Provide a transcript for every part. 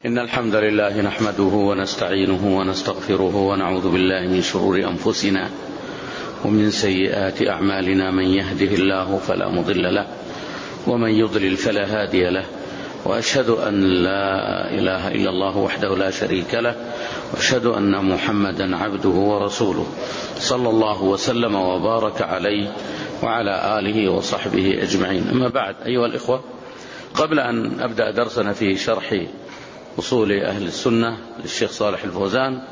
إن الحمد لله نحمده ونستعينه ونستغفره ونعوذ بالله من شرور أنفسنا ومن سيئات أعمالنا. من يهده الله فلا مضل له ومن يضلل فلا هادي له، وأشهد أن لا إله إلا الله وحده لا شريك له، وأشهد أن محمدا عبده ورسوله صلى الله وسلم وبارك عليه وعلى آله وصحبه أجمعين. أما بعد، أيها الإخوة، قبل أن أبدأ درسنا في شرح أصول أهل السنة للشيخ صالح الفوزان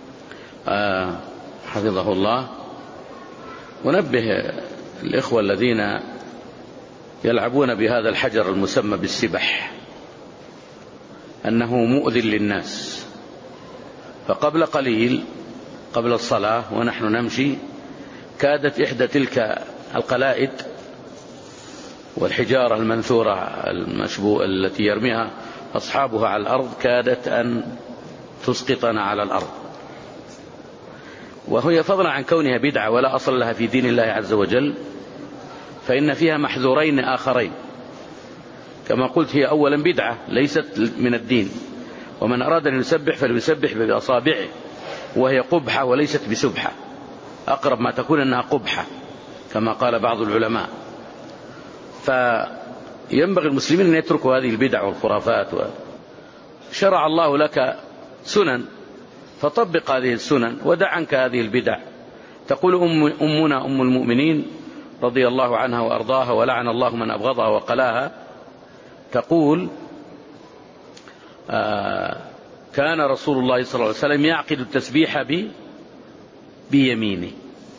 حفظه الله، ونبه الإخوة الذين يلعبون بهذا الحجر المسمى بالسبح أنه مؤذٍ للناس. فقبل قليل، قبل الصلاة ونحن نمشي، كادت إحدى تلك القلائد والحجارة المنثورة المشبوهة التي يرميها أصحابها على الأرض كادت أن تسقطنا على الأرض، وهي فضلا عن كونها بدعة ولا أصل لها في دين الله عز وجل، فإن فيها محذورين آخرين. كما قلت، هي أولا بدعة ليست من الدين، ومن أراد أن يسبح فليسبح بأصابعه، وهي قبحة وليست بسبحة، أقرب ما تكون أنها قبحة كما قال بعض العلماء. فينبغي المسلمين أن يتركوا هذه البدع والخرافات. شرع الله لك سنن فطبق هذه السنن ودع عنك هذه البدع. تقول أمنا أم المؤمنين رضي الله عنها وأرضاها ولعن الله من أبغضها وقلاها، تقول كان رسول الله صلى الله عليه وسلم يعقد التسبيح بيمينه.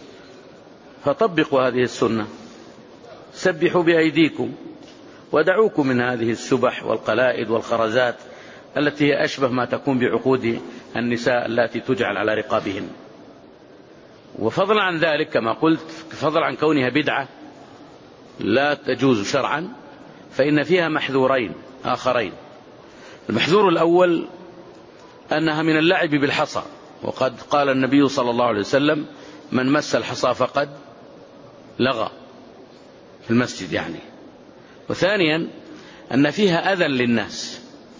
فطبقوا هذه السنة، سبحوا بأيديكم ودعوكم من هذه السبح والقلائد والخرزات التي هي أشبه ما تكون بعقود النساء التي تجعل على رقابهن. وفضلا عن ذلك، كما قلت، فضلا عن كونها بدعة لا تجوز شرعا، فإن فيها محذورين آخرين. المحذور الأول أنها من اللعب بالحصى، وقد قال النبي صلى الله عليه وسلم: من مس الحصى فقد لغى، في المسجد يعني. وثانيا أن فيها أذى للناس،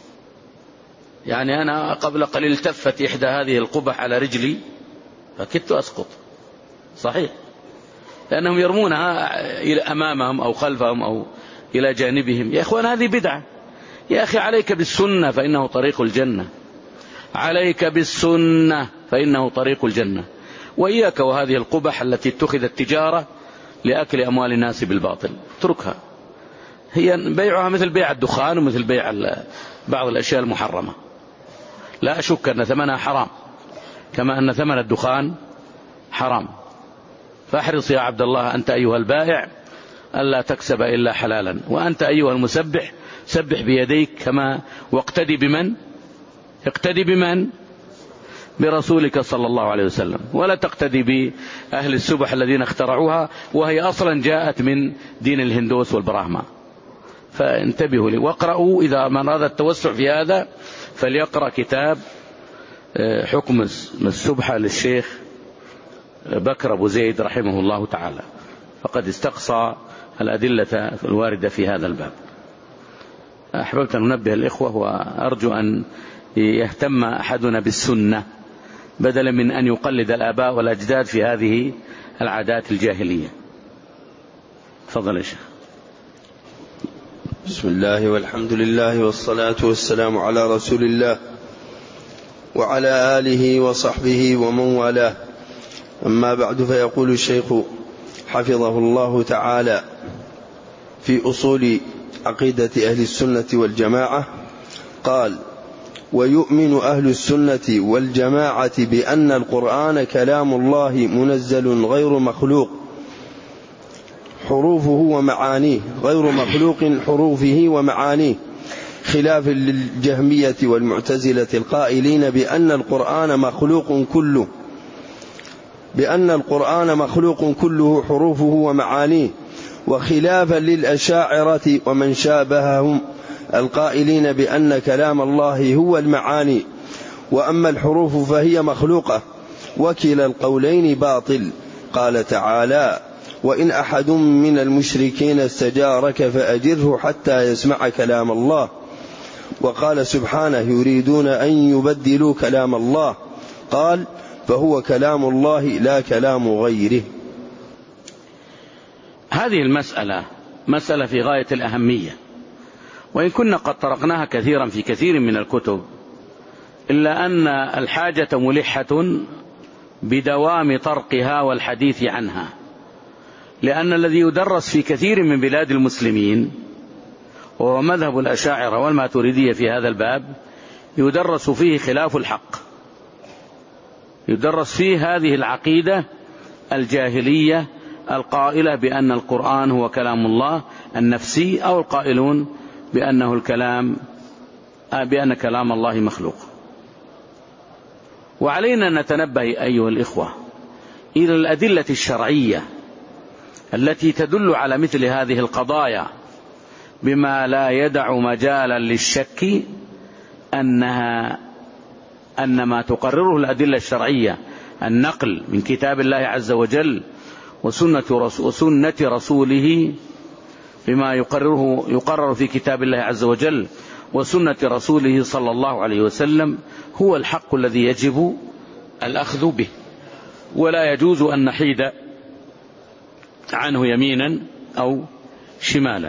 يعني أنا قبل قليل التفت إحدى هذه القبح على رجلي فكدت أسقط، صحيح، لأنهم يرمونها إلى أمامهم أو خلفهم أو إلى جانبهم. يا إخوان، هذه بدعة. يا أخي، عليك بالسنة فإنه طريق الجنة، عليك بالسنة فإنه طريق الجنة، وإياك وهذه القبح التي اتخذت تجارة لأكل أموال الناس بالباطل، اتركها. هي بيعها مثل بيع الدخان ومثل بيع بعض الأشياء المحرمة، لا أشك أن ثمنها حرام كما أن ثمن الدخان حرام. فاحرص يا عبد الله أنت أيها البائع ألا تكسب إلا حلالا، وأنت أيها المسبح سبح بيديك كما واقتدي بمن؟ اقتدي بمن؟ برسولك صلى الله عليه وسلم، ولا تقتدي بأهل السبح الذين اخترعوها، وهي أصلا جاءت من دين الهندوس والبراهمة. فانتبهوا لي واقرأوا. إذا من أراد التوسع في هذا فليقرأ كتاب حكم السبحة للشيخ بكر أبو زيد رحمه الله تعالى، فقد استقصى الأدلة الواردة في هذا الباب. أحببت أن ننبه الإخوة، وأرجو أن يهتم أحدنا بالسنة بدلا من أن يقلد الآباء والأجداد في هذه العادات الجاهلية. تفضل يا شيخ. بسم الله والحمد لله والصلاة والسلام على رسول الله وعلى آله وصحبه ومن والاه. أما بعد، فيقول الشيخ حفظه الله تعالى في أصول عقيدة أهل السنة والجماعة، قال: ويؤمن أهل السنة والجماعة بأن القرآن كلام الله منزل غير مخلوق حروفه ومعانيه، غير مخلوق حروفه ومعانيه، خلافا للجهمية والمعتزلة القائلين بأن القرآن مخلوق كله حروفه ومعانيه، وخلافا للأشاعرة ومن شابههم القائلين بأن كلام الله هو المعاني، وأما الحروف فهي مخلوقة، وكلا القولين باطل. قال تعالى: وإن أحد من المشركين استجارك فأجره حتى يسمع كلام الله. وقال سبحانه يريدون أن يبدلوا كلام الله، قال فهو كلام الله لا كلام غيره. هذه المسألة مسألة في غاية الأهمية، وإن كنا قد طرقناها كثيرا في كثير من الكتب، إلا أن الحاجة ملحة بدوام طرقها والحديث عنها، لأن الذي يدرس في كثير من بلاد المسلمين وهو مذهب الأشاعرة والماتريدية في هذا الباب يدرس فيه خلاف الحق، يدرس فيه هذه العقيدة الجاهلية القائلة بأن القرآن هو كلام الله النفسي، أو القائلون بأن كلام الله مخلوق. وعلينا أن نتنبه أيها الإخوة إلى الأدلة الشرعية التي تدل على مثل هذه القضايا بما لا يدع مجالا للشك أن ما تقرره الأدلة الشرعية، النقل من كتاب الله عز وجل وسنة رسوله، بما يقرر في كتاب الله عز وجل وسنة رسوله صلى الله عليه وسلم، هو الحق الذي يجب الأخذ به، ولا يجوز أن نحيد عنه يمينا أو شمالا.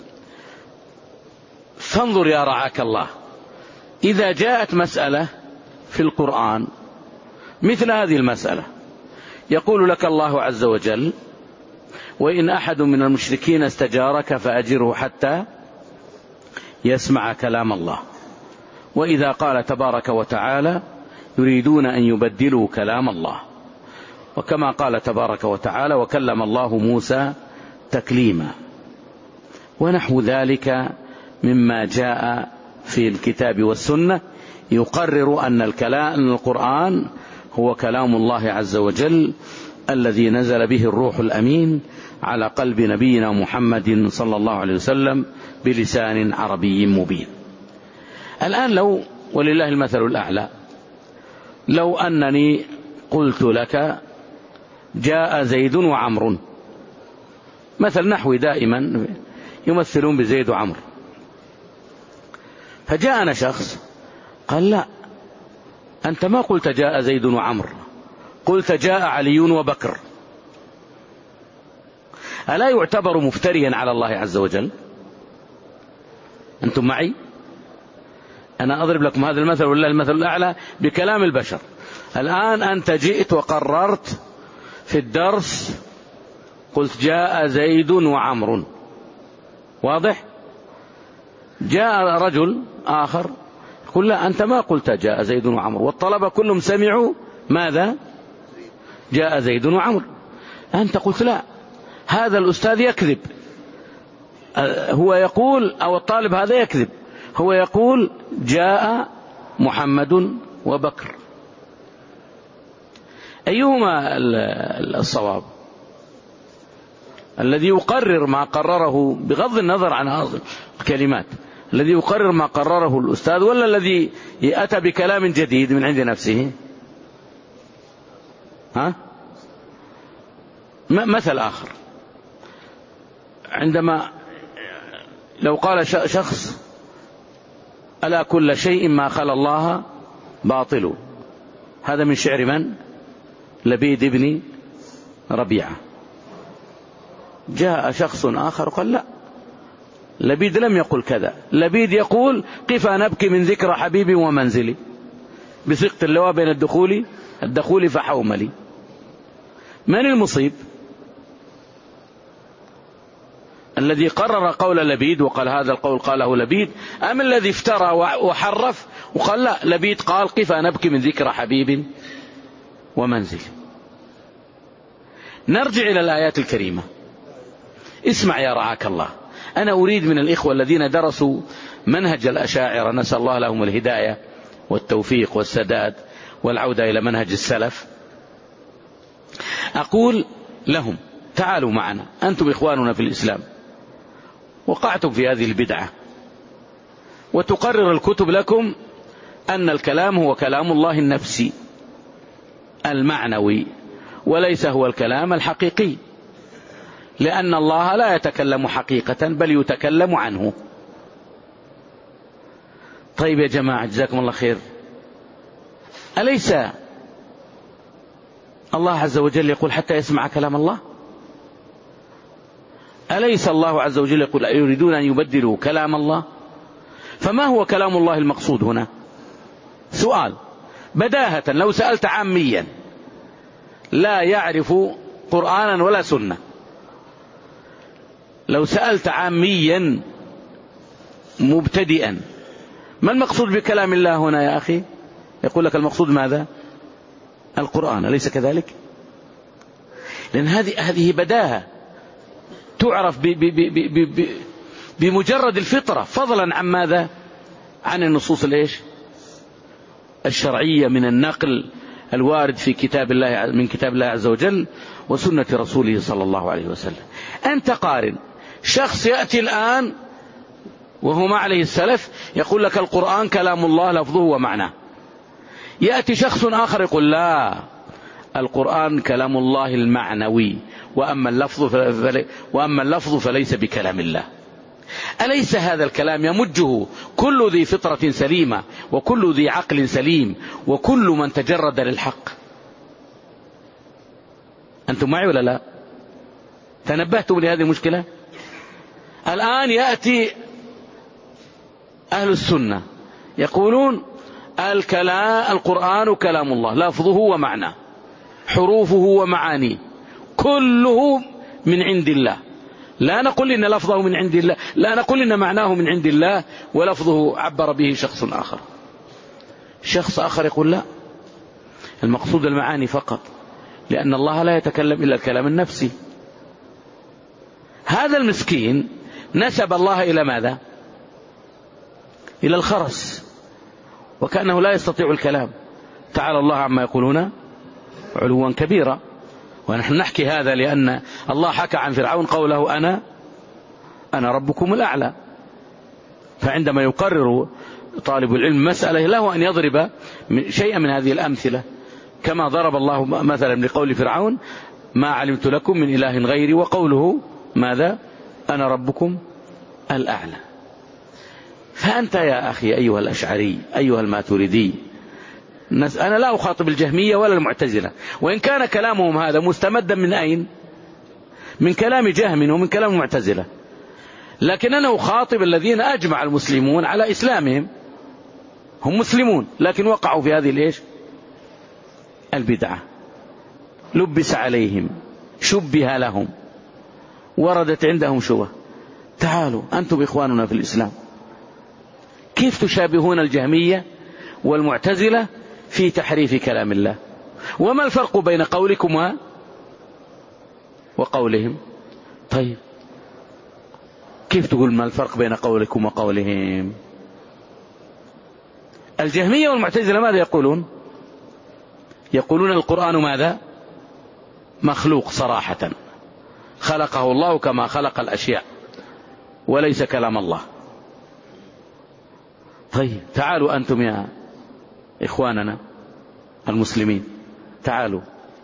فانظر يا رعاك الله، إذا جاءت مسألة في القرآن مثل هذه المسألة، يقول لك الله عز وجل وإن أحد من المشركين استجارك فأجره حتى يسمع كلام الله. وإذا قال تبارك وتعالى يريدون أن يبدلوا كلام الله، وكما قال تبارك وتعالى وكلم الله موسى تكليما، ونحو ذلك مما جاء في الكتاب والسنة يقرر أن القرآن هو كلام الله عز وجل الذي نزل به الروح الأمين على قلب نبينا محمد صلى الله عليه وسلم بلسان عربي مبين. الآن لو ولله المثل الأعلى، لو أنني قلت لك جاء زيد وعمر، مثل نحوي دائما يمثلون بزيد وعمر، فجاءنا شخص قال لا أنت ما قلت جاء زيد وعمر، قلت جاء علي وبكر، ألا يعتبر مفتريا على الله عز وجل؟ أنتم معي؟ أنا أضرب لكم هذا المثل والله المثل الأعلى بكلام البشر. الآن أنت جئت وقررت في الدرس قلت جاء زيد وعمر، واضح؟ جاء رجل آخر يقول لا أنت ما قلت جاء زيد وعمر، والطلبة كلهم سمعوا ماذا؟ جاء زيد وعمر. أنت قلت لا هذا الأستاذ يكذب، هو يقول أو الطالب هذا يكذب، هو يقول جاء محمد وبكر. أيهما الصواب؟ الذي يقرر ما قرره بغض النظر عن الكلمات، الذي يقرر ما قرره الأستاذ، ولا الذي أتى بكلام جديد من عند نفسه؟ مثل آخر، عندما لو قال شخص ألا كل شيء ما خلا الله باطل، هذا من شعر من؟ لبيد بن ربيعة. جاء شخص آخر قال لا لبيد لم يقل كذا، لبيد يقول قف نبكي من ذكر حبيبي ومنزلي بثقة اللواء بين الدخول فحوملي. من المصيب؟ الذي قرر قول لبيد وقال هذا القول قاله لبيد، أم الذي افترى وحرف وقال لا لبيد قال قف نبكي من ذكر حبيب ومنزل؟ نرجع إلى الآيات الكريمة. اسمع يا رعاك الله، أنا أريد من الإخوة الذين درسوا منهج الأشاعرة، نسأل الله لهم الهداية والتوفيق والسداد والعودة إلى منهج السلف، أقول لهم تعالوا معنا، أنتم إخواننا في الإسلام، وقعتم في هذه البدعة، وتقرر الكتب لكم أن الكلام هو كلام الله النفسي المعنوي، وليس هو الكلام الحقيقي، لأن الله لا يتكلم حقيقة بل يتكلم عنه. طيب يا جماعة جزاكم الله خير، أليس الله عز وجل يقول حتى يسمع كلام الله؟ أليس الله عز وجل يقول يريدون أن يبدلوا كلام الله؟ فما هو كلام الله المقصود هنا؟ سؤال بداهة، لو سألت عاميا لا يعرف قرآنا ولا سنة، لو سألت عاميا مبتدئا ما المقصود بكلام الله هنا يا أخي؟ يقول لك المقصود ماذا؟ القرآن، أليس كذلك؟ لأن هذه بداهة تعرف بمجرد الفطرة، فضلا عن ماذا؟ عن النصوص الشرعية من النقل الوارد في كتاب الله، من كتاب الله عز وجل وسنة رسوله صلى الله عليه وسلم. أنت قارن شخص يأتي الآن وهو ما عليه السلف يقول لك القرآن كلام الله لفظه ومعناه، يأتي شخص آخر يقول لا، القرآن كلام الله المعنوي، وأما اللفظ فليس بكلام الله. أليس هذا الكلام يمجه كل ذي فطرة سليمة وكل ذي عقل سليم وكل من تجرد للحق؟ أنتم معي ولا لا؟ تنبهتم لهذه المشكلة؟ الآن يأتي أهل السنة يقولون القرآن كلام الله لفظه ومعناه، حروفه ومعانيه كله من عند الله، لا نقول إن لفظه من عند الله، لا نقول إن معناه من عند الله ولفظه عبر به شخص آخر. شخص آخر يقول لا، المقصود المعاني فقط، لأن الله لا يتكلم إلا الكلام النفسي. هذا المسكين نسب الله إلى ماذا؟ إلى الخرس، وكأنه لا يستطيع الكلام. تعالى الله عما يقولون علوا كبيرا. ونحن نحكي هذا لأن الله حكى عن فرعون قوله أنا ربكم الأعلى. فعندما يقرر طالب العلم مسألة له أن يضرب شيئا من هذه الأمثلة، كما ضرب الله مثلا لقول فرعون ما علمت لكم من إله غيري، وقوله ماذا؟ أنا ربكم الأعلى. فأنت يا أخي أيها الأشعري أيها الماتريدي، أنا لا أخاطب الجهمية ولا المعتزلة، وإن كان كلامهم هذا مستمدا من أين؟ من كلام جهم ومن كلام المعتزلة، لكن أنا أخاطب الذين أجمع المسلمون على إسلامهم، هم مسلمون لكن وقعوا في هذه البدعة، لبس عليهم، شبه لهم، وردت عندهم شبهة. تعالوا أنتم إخواننا في الإسلام، كيف تشابهون الجهمية والمعتزلة في تحريف كلام الله؟ وما الفرق بين قولكم وقولهم؟ طيب كيف تقول ما الفرق بين قولكم وقولهم؟ الجهمية والمعتزلة ماذا يقولون؟ يقولون القرآن ماذا؟ مخلوق صراحة، خلقه الله كما خلق الأشياء وليس كلام الله. طيب تعالوا أنتم يا إخواننا المسلمين، تعالوا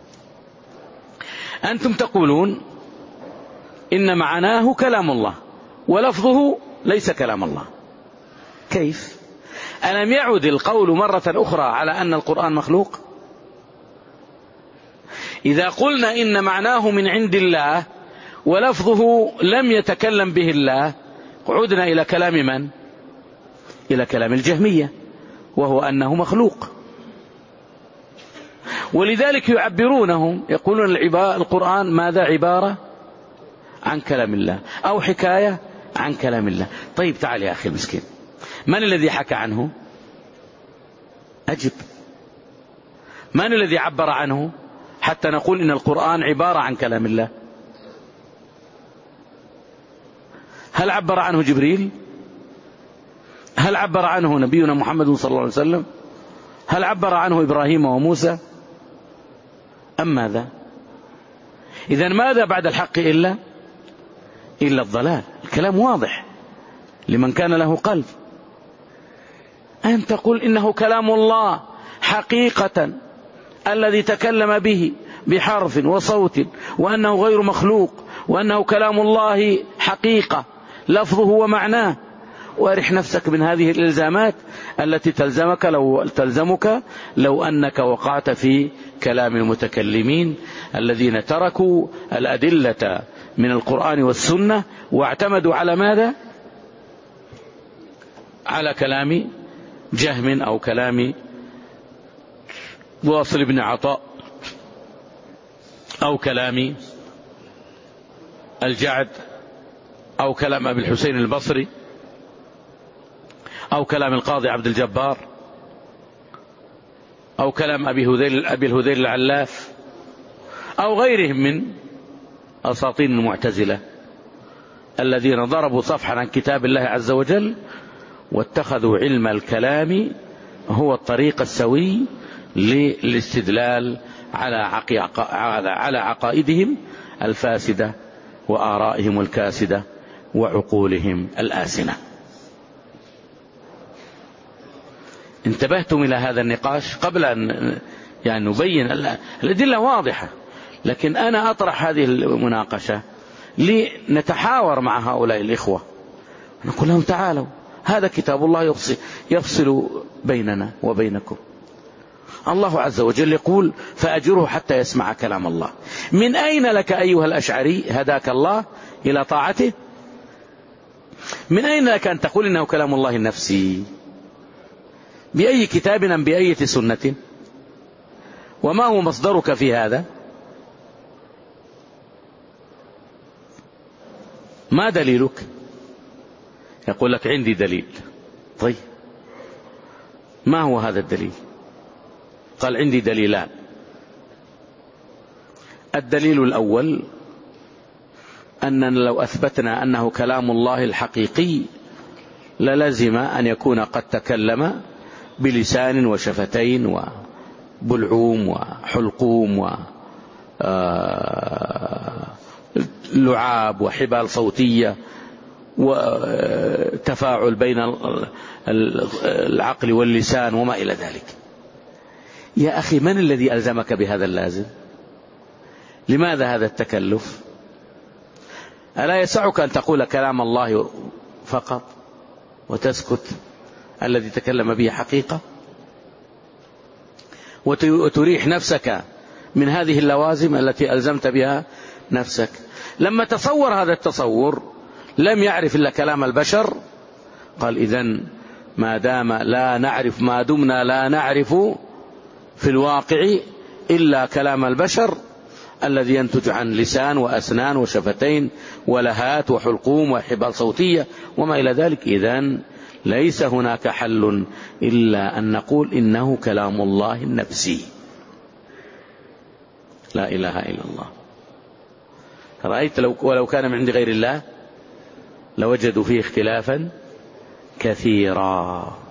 أنتم تقولون إن معناه كلام الله ولفظه ليس كلام الله. كيف؟ ألم يعد القول مرة أخرى على أن القرآن مخلوق؟ إذا قلنا إن معناه من عند الله ولفظه لم يتكلم به الله، عدنا إلى كلام من؟ إلى كلام الجهمية، وهو أنه مخلوق. ولذلك يعبرونهم يقولون القرآن ماذا؟ عبارة عن كلام الله أو حكاية عن كلام الله. طيب تعال يا أخي المسكين، من الذي حكى عنه؟ أجب. من الذي عبر عنه حتى نقول إن القرآن عبارة عن كلام الله؟ هل عبر عنه جبريل؟ هل عبر عنه نبينا محمد صلى الله عليه وسلم؟ هل عبر عنه إبراهيم وموسى؟ أم ماذا؟ إذن ماذا بعد الحق إلا الضلال؟ الكلام واضح لمن كان له قلب. أن تقول إنه كلام الله حقيقة الذي تكلم به بحرف وصوت، وأنه غير مخلوق، وأنه كلام الله حقيقة لفظه ومعناه، وارح نفسك من هذه الإلزامات التي تلزمك لو أنك وقعت في كلام المتكلمين الذين تركوا الأدلة من القرآن والسنة واعتمدوا على ماذا؟ على كلام جهم أو كلام واصل بن عطاء أو كلام الجعد أو كلام أبي الحسين البصري أو كلام القاضي عبد الجبار أو كلام أبي الهذيل العلاف أو غيرهم من أساطين المعتزلة الذين ضربوا صفحا عن كتاب الله عز وجل واتخذوا علم الكلام هو الطريق السوي للاستدلال على عقائدهم الفاسدة وآرائهم الكاسدة وعقولهم الآسنة. انتبهتم إلى هذا النقاش قبل أن نبين الأدلة واضحة، لكن أنا أطرح هذه المناقشة لنتحاور مع هؤلاء الإخوة، نقول لهم تعالوا هذا كتاب الله يفصل بيننا وبينكم. الله عز وجل يقول فأجره حتى يسمع كلام الله. من أين لك أيها الأشعري هداك الله إلى طاعته؟ من أين لك أن تقول إنه كلام الله النفسي؟ بأي كتاب أم بأي سنة؟ وما هو مصدرك في هذا؟ ما دليلك؟ يقول لك عندي دليل. طيب ما هو هذا الدليل؟ قال عندي دليلان. الدليل الأول أننا لو أثبتنا أنه كلام الله الحقيقي للزم أن يكون قد تكلم بلسان وشفتين وبلعوم وحلقوم ولعاب وحبال صوتية وتفاعل بين العقل واللسان وما إلى ذلك. يا أخي من الذي ألزمك بهذا اللازم؟ لماذا هذا التكلف؟ ألا يسعك أن تقول كلام الله فقط وتسكت الذي تكلم به حقيقة، وتريح نفسك من هذه اللوازم التي ألزمت بها نفسك؟ لما تصور هذا التصور لم يعرف إلا كلام البشر، قال إذن ما دمنا لا نعرف في الواقع إلا كلام البشر الذي ينتج عن لسان وأسنان وشفتين ولهات وحلقوم وحبال صوتية وما إلى ذلك، إذن ليس هناك حل إلا أن نقول إنه كلام الله النفسي. لا إله إلا الله. رأيت ولو كان من عند غير الله لوجدوا فيه اختلافا كثيرا.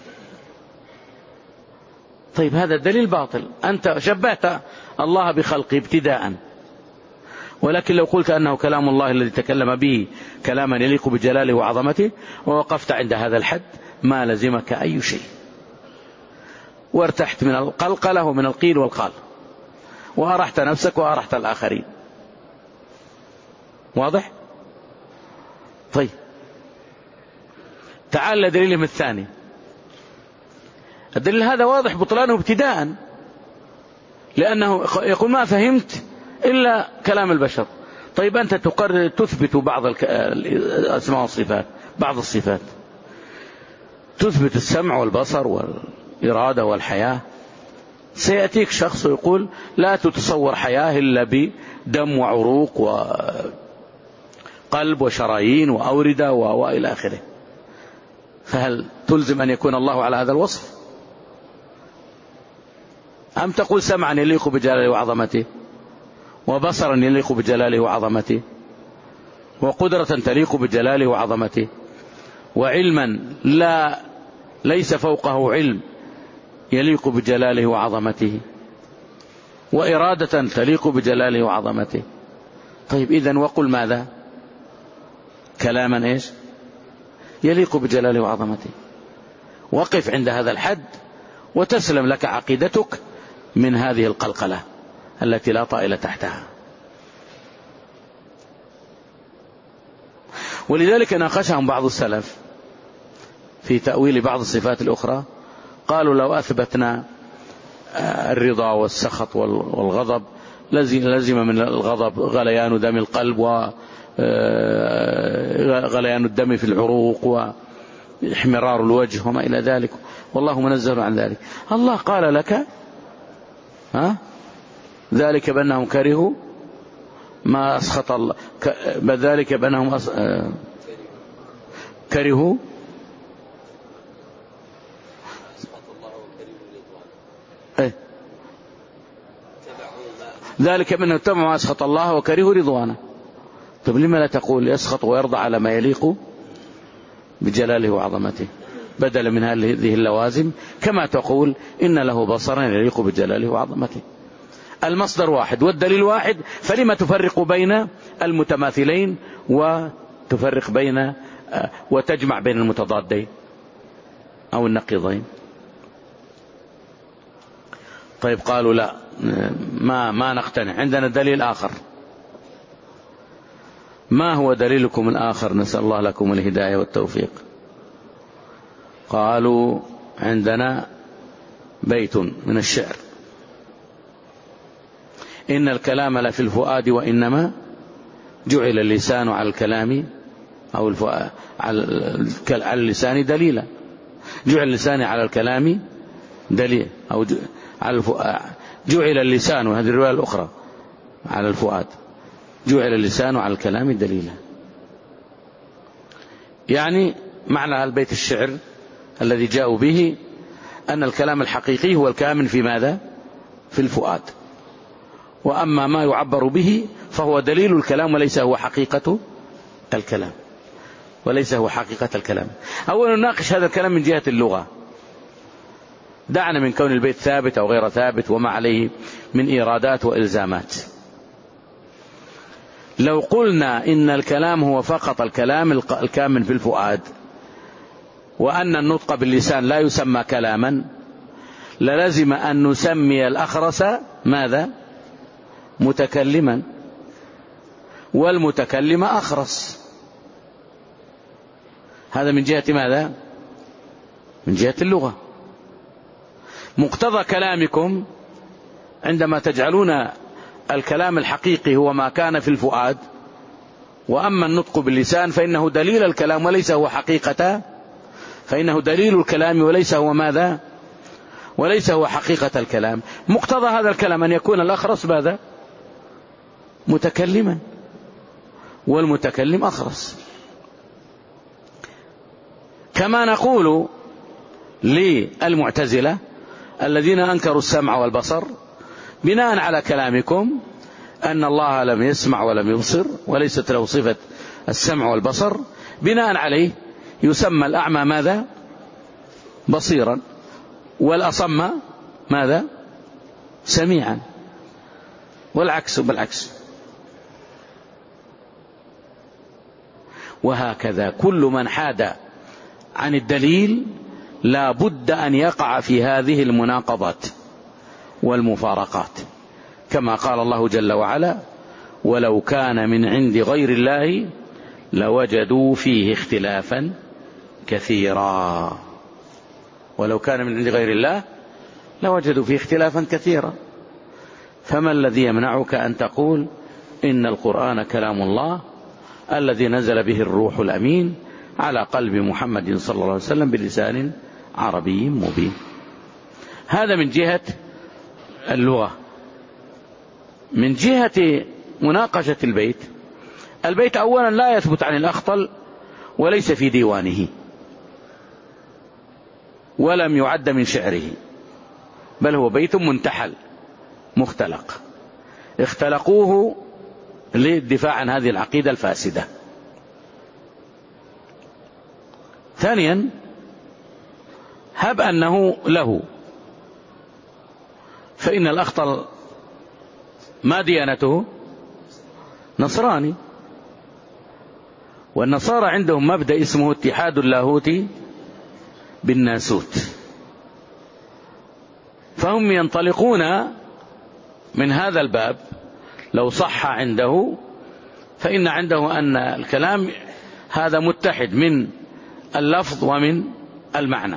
طيب هذا الدليل باطل، أنت شبهت الله بخلقه ابتداء، ولكن لو قلت أنه كلام الله الذي تكلم به كلاما يليق بجلاله وعظمته ووقفت عند هذا الحد ما لزمك أي شيء، وارتحت من القلقلة ومن القيل والقال، وأرحت نفسك وأرحت الآخرين. واضح؟ طيب تعال لدليلهم الثاني. الدليل هذا واضح بطلانه ابتداء، لأنه يقول ما فهمت إلا كلام البشر. طيب أنت تثبت بعض الأسماء والصفات، بعض الصفات تثبت السمع والبصر والإرادة والحياة. سيأتيك شخص ويقول لا تتصور حياة إلا بدم وعروق وقلب وشرايين وأوردة وإلى آخره. فهل تلزم أن يكون الله على هذا الوصف؟ أم تقول سمعا يليق بجلاله وعظمته، وبصرا يليق بجلاله وعظمته، وقدرة تليق بجلاله وعظمته، وعلما ليس فوقه علم يليق بجلاله وعظمته، وإرادة تليق بجلاله وعظمته. طيب إذن وقل ماذا؟ كلاما إيش؟ يليق بجلاله وعظمته. وقف عند هذا الحد وتسلم لك عقيدتك من هذه القلقلة التي لا طائل تحتها. ولذلك ناقشهم بعض السلف في تأويل بعض الصفات الأخرى. قالوا لو أثبتنا الرضا والسخط والغضب لزم من الغضب غليان دم القلب وغليان الدم في العروق واحمرار الوجه وما إلى ذلك، والله منزه عن ذلك. الله قال لك ذلك بأنهم كرهوا ما أسخط الله، ذلك بأنهم كرهوا ذلك بأنهم اتبعوا ما أسخط الله وكرهوا رضوانه. طب لما لا تقول يسخط ويرضى على ما يليق بجلاله وعظمته بدلا من هذه اللوازم، كما تقول إن له بصرا يليق بجلاله وعظمته. المصدر واحد والدليل واحد، فلما تفرق بين المتماثلين وتفرق بين وتجمع بين المتضادين أو النقيضين؟ طيب قالوا لا، ما نقتنع، عندنا دليل آخر. ما هو دليلكم الآخر؟ نسأل الله لكم الهداية والتوفيق. قالوا عندنا بيت من الشعر: إن الكلام لفي الفؤاد وإنما جعل اللسان على الكلام أو الفؤاد على اللسان دليلا. جعل اللسان على الكلام دليل، أو على الفؤاد جعل اللسان، وهذه الرواية الأخرى على الفؤاد جعل اللسان على الكلام دليلا. يعني معنى البيت الشعر الذي جاءوا به أن الكلام الحقيقي هو الكامن في ماذا؟ في الفؤاد، وأما ما يعبر به فهو دليل الكلام وليس هو حقيقة الكلام، وليس هو حقيقة الكلام. أولا نناقش هذا الكلام من جهة اللغة، دعنا من كون البيت ثابت أو غير ثابت وما عليه من إيرادات وإلزامات. لو قلنا إن الكلام هو فقط الكلام الكامن في الفؤاد، وأن النطق باللسان لا يسمى كلاما، للزم أن نسمي الأخرس ماذا؟ متكلما، والمتكلم أخرس. هذا من جهة ماذا؟ من جهة اللغة. مقتضى كلامكم عندما تجعلون الكلام الحقيقي هو ما كان في الفؤاد، وأما النطق باللسان فإنه دليل الكلام وليس هو حقيقة، فإنه دليل الكلام وليس هو ماذا؟ وليس هو حقيقة الكلام. مقتضى هذا الكلام أن يكون الأخرس ماذا؟ متكلما، والمتكلم أخرس. كما نقول للمعتزلة الذين أنكروا السمع والبصر بناء على كلامكم أن الله لم يسمع ولم يبصر وليست له صفة السمع والبصر، بناء عليه يسمى الأعمى ماذا؟ بصيرا، والأصم ماذا؟ سميعا، والعكس بالعكس. وهكذا كل من حاد عن الدليل لا بد أن يقع في هذه المناقضات والمفارقات، كما قال الله جل وعلا: ولو كان من عند غير الله لوجدوا فيه اختلافا كثيرا. ولو كان من عند غير الله لوجدوا فيه اختلافا كثيرا. فما الذي يمنعك أن تقول إن القرآن كلام الله الذي نزل به الروح الأمين على قلب محمد صلى الله عليه وسلم بلسان عربي مبين؟ هذا من جهة اللغة. من جهة مناقشة البيت، البيت أولا لا يثبت عن الأخطل وليس في ديوانه ولم يعد من شعره، بل هو بيت منتحل مختلق، اختلقوه للدفاع عن هذه العقيدة الفاسدة. ثانيا، هب أنه له، فإن الأخطل ما ديانته؟ نصراني، والنصارى عندهم مبدأ اسمه اتحاد اللاهوت بالناسوت، فهم ينطلقون من هذا الباب. لو صح عنده فإن عنده أن الكلام هذا متحد من اللفظ ومن المعنى،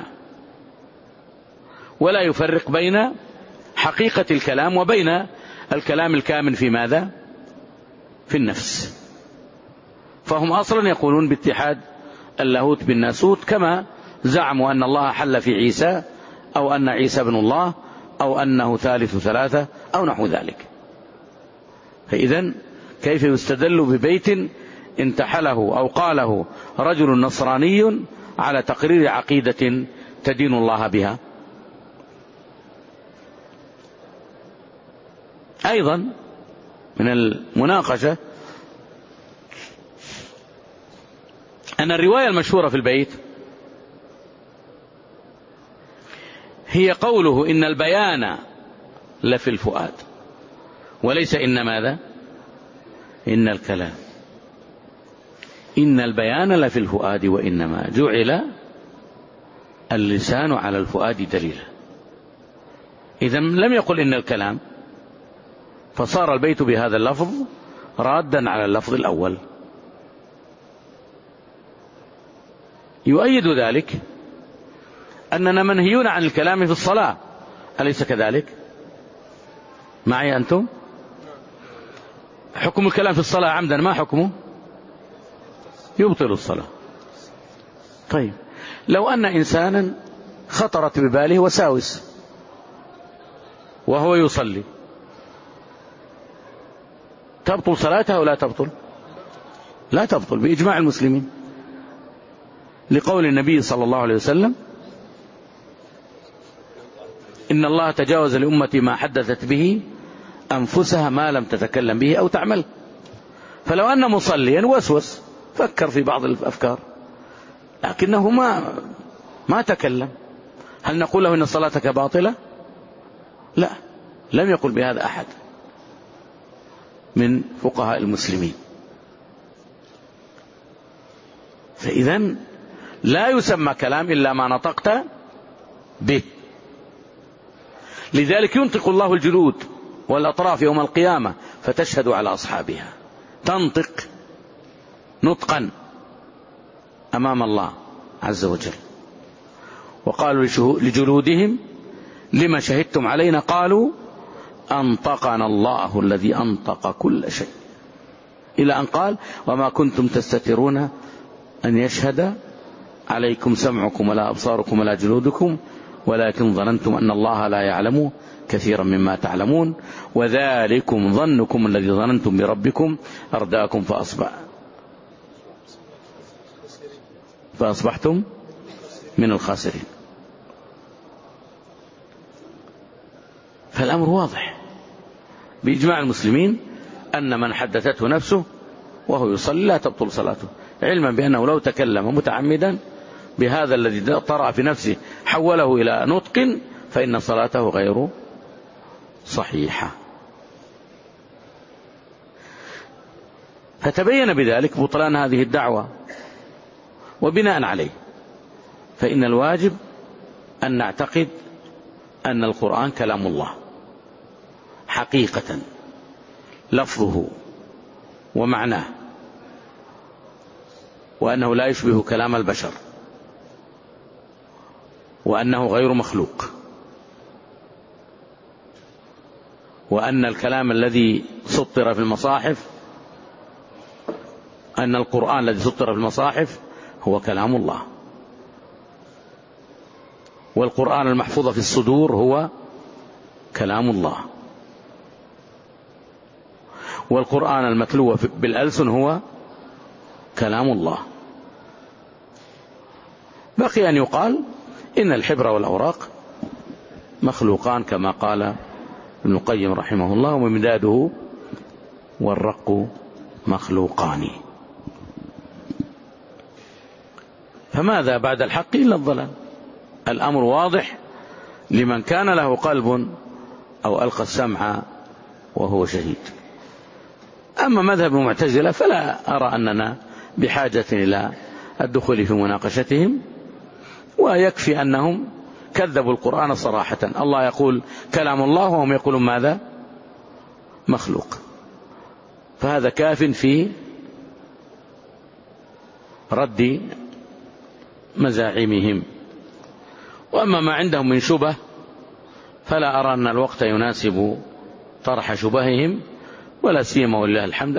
ولا يفرق بين حقيقة الكلام وبين الكلام الكامن في ماذا؟ في النفس. فهم أصلا يقولون باتحاد اللاهوت بالناسوت، كما زعموا أن الله حل في عيسى، أو أن عيسى ابن الله، أو أنه ثالث ثلاثة، أو نحو ذلك. فإذن كيف يستدل ببيت انتحله أو قاله رجل نصراني على تقرير عقيدة تدين الله بها؟ أيضا من المناقشة أن الرواية المشهورة في البيت هي قوله إن البيان لفي الفؤاد، وليس إن ماذا؟ إن الكلام. إن البيان لفي الفؤاد وإنما جعل اللسان على الفؤاد دليلا. إذا لم يقل إن الكلام، فصار البيت بهذا اللفظ رادا على اللفظ الأول. يؤيد ذلك أننا منهيون عن الكلام في الصلاة، أليس كذلك؟ معي أنتم؟ حكم الكلام في الصلاة عمدا ما حكمه؟ يبطل الصلاة. طيب لو أن إنسانا خطرت بباله وساوس وهو يصلي، تبطل صلاته أو لا تبطل؟ لا تبطل بإجماع المسلمين، لقول النبي صلى الله عليه وسلم إن الله تجاوز لأمتي ما حدثت به أنفسها ما لم تتكلم به أو تعمل. فلو أن مصليا وسوس فكر في بعض الأفكار لكنه ما تكلم، هل نقول له إن صلاتك باطلة؟ لا، لم يقل بهذا أحد من فقهاء المسلمين. فإذن لا يسمى كلام إلا ما نطقت به. لذلك ينطق الله الجلود والأطراف يوم القيامة فتشهد على أصحابها، تنطق نطقا أمام الله عز وجل. وقالوا لجلودهم لما شهدتم علينا؟ قالوا أنطقنا الله الذي أنطق كل شيء، إلى أن قال وما كنتم تستترون أن يشهد عليكم سمعكم ولا أبصاركم ولا جلودكم ولكن ظننتم أن الله لا يعلم كثيرا مما تعلمون وذلكم ظنكم الذي ظننتم بربكم أرداكم فأصبحتم من الخاسرين. فالأمر واضح بإجماع المسلمين أن من حدثته نفسه وهو يصلي لا تبطل صلاته، علما بأنه لو تكلم متعمدا بهذا الذي طرأ في نفسه حوله إلى نطق فإن صلاته غير صحيحة. فتبين بذلك بطلان هذه الدعوة. وبناء عليه فإن الواجب أن نعتقد أن القرآن كلام الله حقيقة، لفظه ومعناه، وأنه لا يشبه كلام البشر، وأنه غير مخلوق، وأن الكلام الذي سطر في المصاحف، أن القرآن الذي سطر في المصاحف هو كلام الله، والقرآن المحفوظ في الصدور هو كلام الله، والقرآن المتلو بالألسن هو كلام الله. بقي أن يقال إن الحبر والأوراق مخلوقان كما قال ابن القيم رحمه الله، وممداده والرق مخلوقان. فماذا بعد الحق إلا الضلال؟ الأمر واضح لمن كان له قلب أو ألقى السمع وهو شهيد. أما مذهب المعتزلة فلا أرى أننا بحاجة إلى الدخول في مناقشتهم، ويكفي أنهم كذبوا القرآن صراحة. الله يقول كلام الله وهم يقولون ماذا؟ مخلوق. فهذا كاف في رد مزاعمهم. وأما ما عندهم من شبه فلا أرى أن الوقت يناسب طرح شبههم، ولا سيما ولله الحمد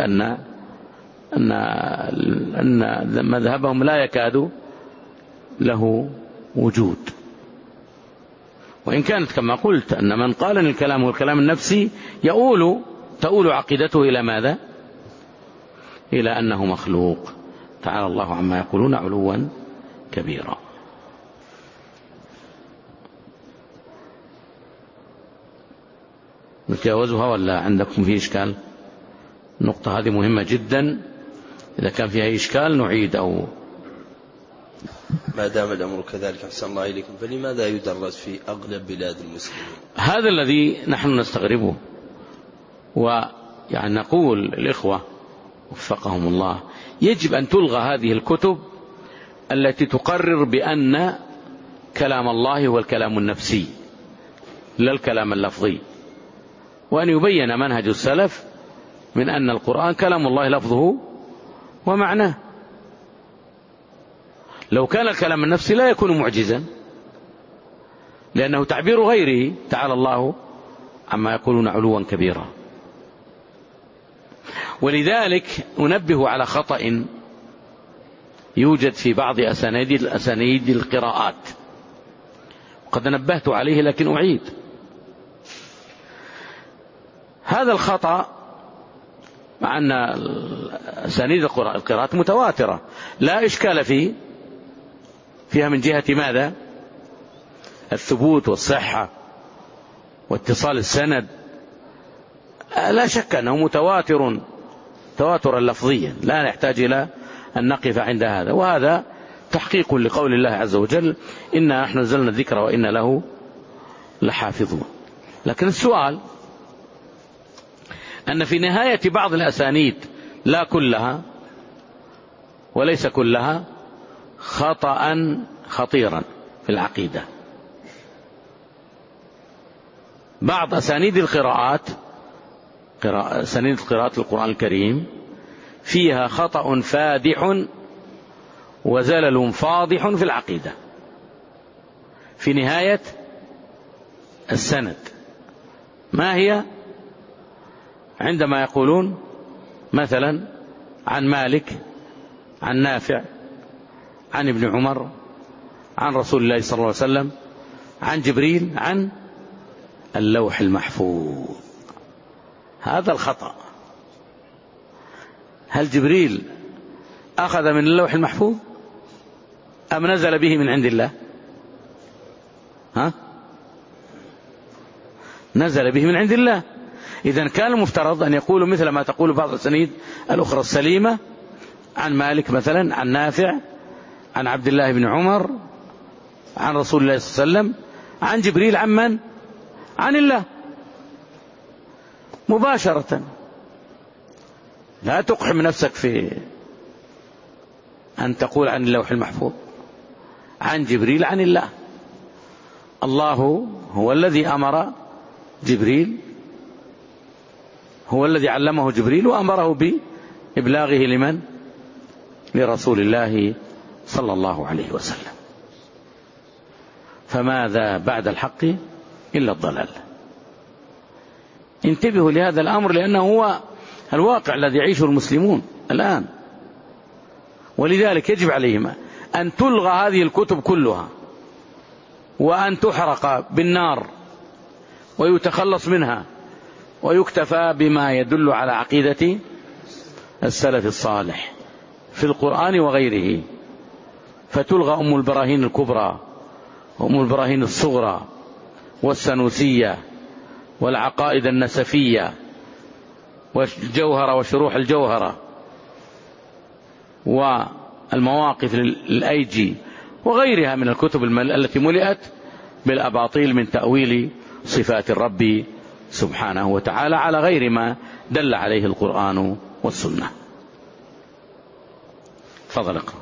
أن مذهبهم لا يكاد له وجود. وإن كانت كما قلت أن من قال أن الكلام هو الكلام النفسي تؤول عقيدته إلى ماذا؟ إلى أنه مخلوق، تعالى الله عما يقولون علوا كبيرا. نتجاوزها ولا عندكم فيه إشكال؟ النقطة هذه مهمة جدا، إذا كان فيها إشكال نعيد أو ما دام الأمر كذلك أحسن الله إليكم، فلماذا يدرس في أغلب بلاد المسلمين؟ هذا الذي نحن نستغربه، ويعني نقول الإخوة وفقهم الله يجب أن تلغى هذه الكتب التي تقرر بأن كلام الله هو الكلام النفسي لا الكلام اللفظي، وأن يبين منهج السلف من أن القرآن كلام الله لفظه ومعناه. لو كان الكلام النفسي لا يكون معجزا، لأنه تعبير غيره، تعالى الله عما يقولون علوا كبيرا. ولذلك أنبه على خطأ يوجد في بعض أسانيد القراءات، وقد نبهت عليه لكن أعيد. هذا الخطأ مع أن أسانيد القراءات متواترة لا إشكال فيها من جهة ماذا؟ الثبوت والصحة واتصال السند، لا شك أنه متواتر تواترا لفظيا لا نحتاج إلى أن نقف عند هذا، وهذا تحقيق لقول الله عز وجل إنا نحن نزلنا الذكر وإنا له لحافظون. لكن السؤال أن في نهاية بعض الأسانيد لا كلها وليس كلها خطأ خطيرا في العقيدة. بعض أسانيد القراءات أسانيد قراءة القرآن الكريم فيها خطأ فادح وزلل فاضح في العقيدة في نهاية السند. ما هي؟ عندما يقولون مثلا عن مالك عن نافع عن ابن عمر عن رسول الله صلى الله عليه وسلم عن جبريل عن اللوح المحفوظ، هذا الخطأ. هل جبريل أخذ من اللوح المحفوظ أم نزل به من عند الله؟ نزل به من عند الله. إذن كان المفترض أن يقولوا مثل ما تقول بعض الأسانيد الأخرى السليمة عن مالك مثلا عن نافع عن عبد الله بن عمر عن رسول الله صلى الله عليه وسلم عن جبريل عن من؟ عن الله مباشرة. لا تقحم نفسك في أن تقول عن اللوح المحفوظ، عن جبريل عن الله. الله هو الذي أمر جبريل، هو الذي علمه جبريل وأمره بإبلاغه لمن؟ لرسول الله صلى الله عليه وسلم. فماذا بعد الحق إلا الضلال؟ انتبهوا لهذا الأمر، لأنه هو الواقع الذي يعيشه المسلمون الآن. ولذلك يجب عليهم أن تلغى هذه الكتب كلها وأن تحرق بالنار ويتخلص منها ويكتفى بما يدل على عقيدة السلف الصالح في القرآن وغيره، فتلغى أم البراهين الكبرى وأم البراهين الصغرى والسنوسية والعقائد النسفية والجوهرة وشروح الجوهرة والمواقف الأيجي وغيرها من الكتب التي ملئت بالأباطيل من تأويل صفات الرب سبحانه وتعالى على غير ما دل عليه القرآن والسنة. تفضل اقرأ.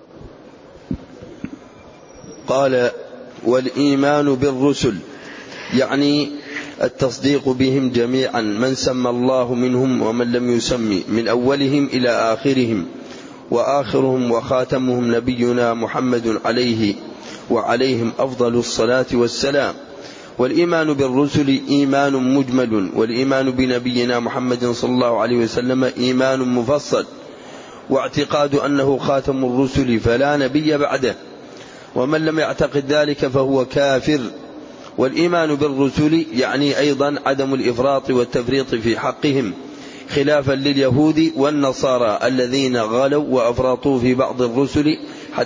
قال والإيمان بالرسل يعني التصديق بهم جميعا، من سمى الله منهم ومن لم يسمي، من أولهم إلى آخرهم، وآخرهم وخاتمهم نبينا محمد عليه وعليهم أفضل الصلاة والسلام. والإيمان بالرسل إيمان مجمل، والإيمان بنبينا محمد صلى الله عليه وسلم إيمان مفصل، واعتقاد أنه خاتم الرسل فلا نبي بعده، ومن لم يعتقد ذلك فهو كافر. والإيمان بالرسل يعني أيضا عدم الإفراط والتفريط في حقهم، خلافا لليهود والنصارى الذين غلوا وأفرطوا في بعض الرسل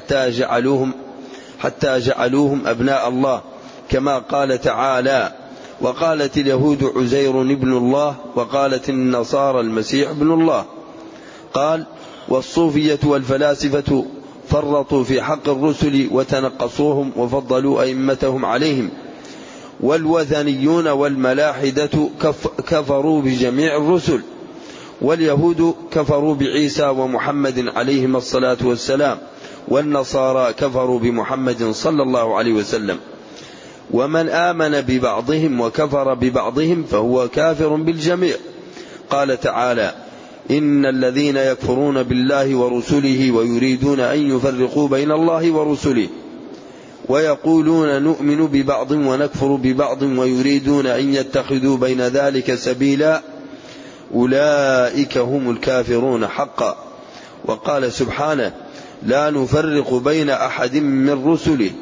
حتى جعلوهم أبناء الله، كما قال تعالى: وقالت اليهود عزير ابن الله وقالت النصارى المسيح ابن الله. قال: والصوفية والفلاسفة فرطوا في حق الرسل وتنقصوهم وفضلوا أئمتهم عليهم. والوثنيون والملاحدة كفروا بجميع الرسل. واليهود كفروا بعيسى ومحمد عليهما الصلاة والسلام، والنصارى كفروا بمحمد صلى الله عليه وسلم. ومن آمن ببعضهم وكفر ببعضهم فهو كافر بالجميع. قال تعالى: إن الذين يكفرون بالله ورسله ويريدون أن يفرقوا بين الله ورسله ويقولون نؤمن ببعض ونكفر ببعض ويريدون أن يتخذوا بين ذلك سبيلا أولئك هم الكافرون حقا. وقال سبحانه: لا نفرق بين أحد من رسله.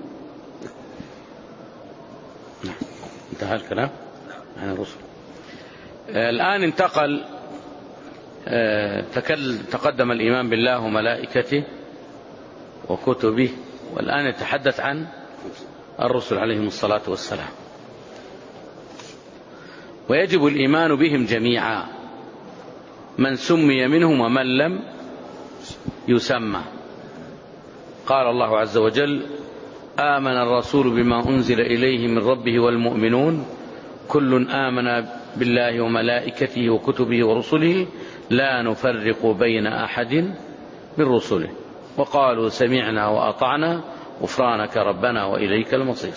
انتهى الكلام عن الرسل. الآن انتقل، تقدم الإيمان بالله وملائكته وكتبه، والآن يتحدث عن الرسل عليهم الصلاة والسلام. ويجب الإيمان بهم جميعا، من سمي منهم ومن لم يسمى. قال الله عز وجل: آمن الرسول بما أنزل إليه من ربه والمؤمنون كل آمن بالله وملائكته وكتبه ورسله لا نفرق بين أحد من رسله وقالوا سمعنا وأطعنا غفرانك ربنا وإليك المصير.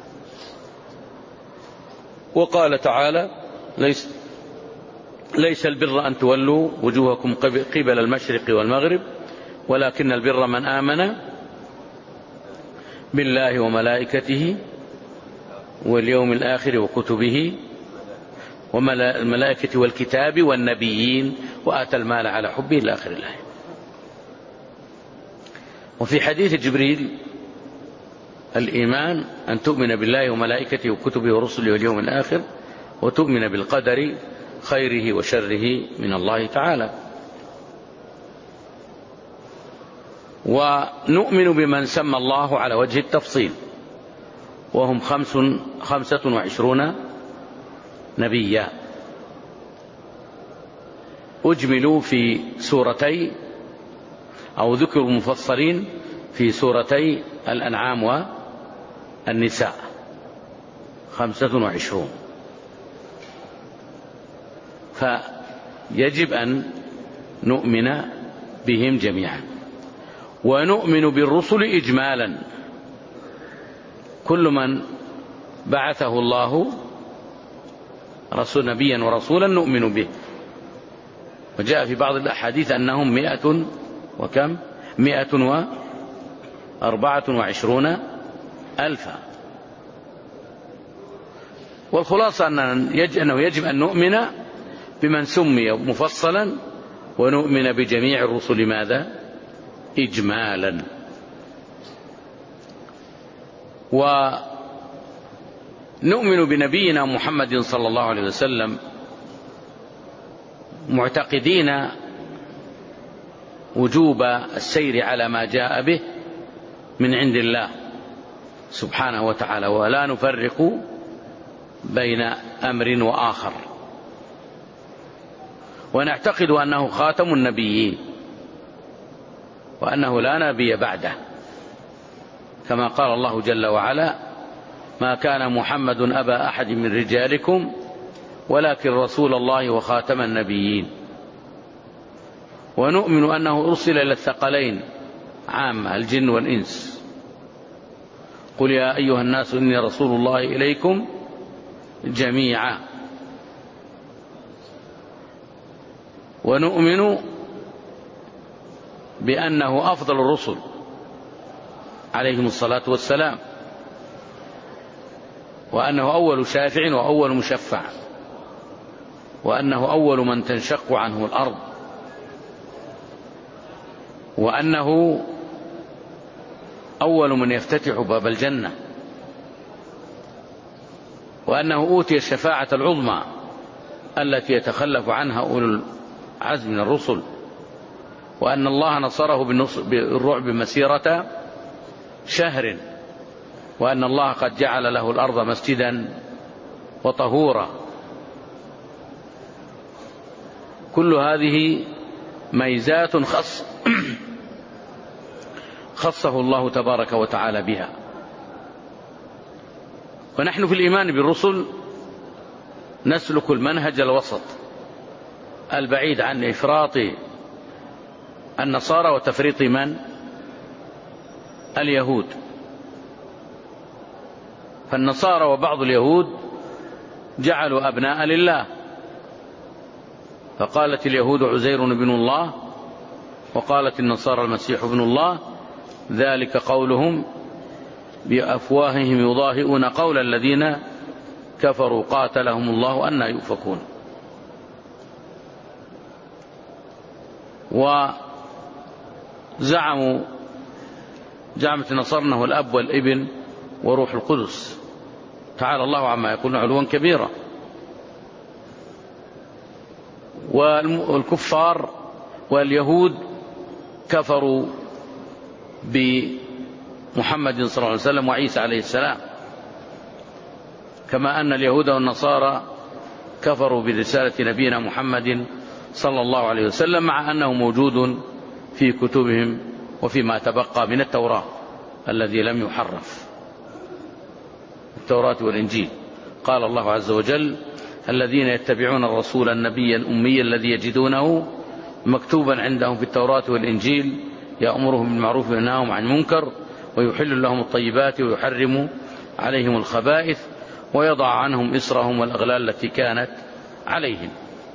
وقال تعالى: ليس البر أن تولوا وجوهكم قبل المشرق والمغرب ولكن البر من آمن بالله وملائكته واليوم الآخر وكتبه والملائكة والكتاب والنبيين وآتى المال على حبه إلى آخر الآية. وفي حديث جبريل: الإيمان أن تؤمن بالله وملائكته وكتبه ورسله واليوم الآخر وتؤمن بالقدر خيره وشره من الله تعالى. ونؤمن بمن سمى الله على وجه التفصيل، وهم 25 نبيا أجملوا في سورتي أو ذكروا مفصلين في سورتي الأنعام والنساء 25. فيجب أن نؤمن بهم جميعا. ونؤمن بالرسل إجمالا، كل من بعثه الله رسول نبيا ورسولا نؤمن به. وجاء في بعض الأحاديث أنهم 124,000. والخلاصة أنه يجب أن نؤمن بمن سمي مفصلا، ونؤمن بجميع الرسل ماذا؟ إجمالا. ونؤمن بنبينا محمد صلى الله عليه وسلم معتقدين وجوب السير على ما جاء به من عند الله سبحانه وتعالى، ولا نفرق بين أمر وآخر. ونعتقد أنه خاتم النبيين وأنه لا نبي بعده، كما قال الله جل وعلا: ما كان محمد أبا أحد من رجالكم ولكن رسول الله وخاتم النبيين. ونؤمن أنه أرسل إلى الثقلين عامة، الجن والإنس. قل يا أيها الناس إني رسول الله إليكم جميعا. ونؤمن بأنه أفضل الرسل عليهم الصلاة والسلام، وأنه أول شافع وأول مشفع، وأنه أول من تنشق عنه الأرض، وأنه أول من يفتتح باب الجنة، وأنه أوتي الشفاعة العظمى التي يتخلف عنها أولو العزم من الرسل، وأن الله نصره بالرعب مسيرة شهر، وأن الله قد جعل له الأرض مسجدا وطهورا. كل هذه ميزات خصه الله تبارك وتعالى بها. ونحن في الإيمان بالرسل نسلك المنهج الوسط البعيد عن إفراط النصارى وتفريط من؟ اليهود. فالنصارى وبعض اليهود جعلوا أبناء لله، فقالت اليهود عزير بن الله، وقالت النصارى المسيح ابن الله، ذلك قولهم بأفواههم يضاهئون قول الذين كفروا قاتلهم الله أنى يؤفكون. زعمت النصارى أنه الأب والابن وروح القدس، تعالى الله عما يقولون علوا كبيرا. والكفار واليهود كفروا بمحمد صلى الله عليه وسلم وعيسى عليه السلام، كما أن اليهود والنصارى كفروا برسالة نبينا محمد صلى الله عليه وسلم، مع أنه موجود في كتبهم وفيما تبقى من التوراة الذي لم يحرف، التوراة والإنجيل. قال الله عز وجل: الذين يتبعون الرسول النبي الأمي الذي يجدونه مكتوبا عندهم في التوراة والإنجيل يأمرهم بالمعروف وينهاهم عن المنكر ويحل لهم الطيبات ويحرم عليهم الخبائث ويضع عنهم إصرهم والأغلال التي كانت عليهم.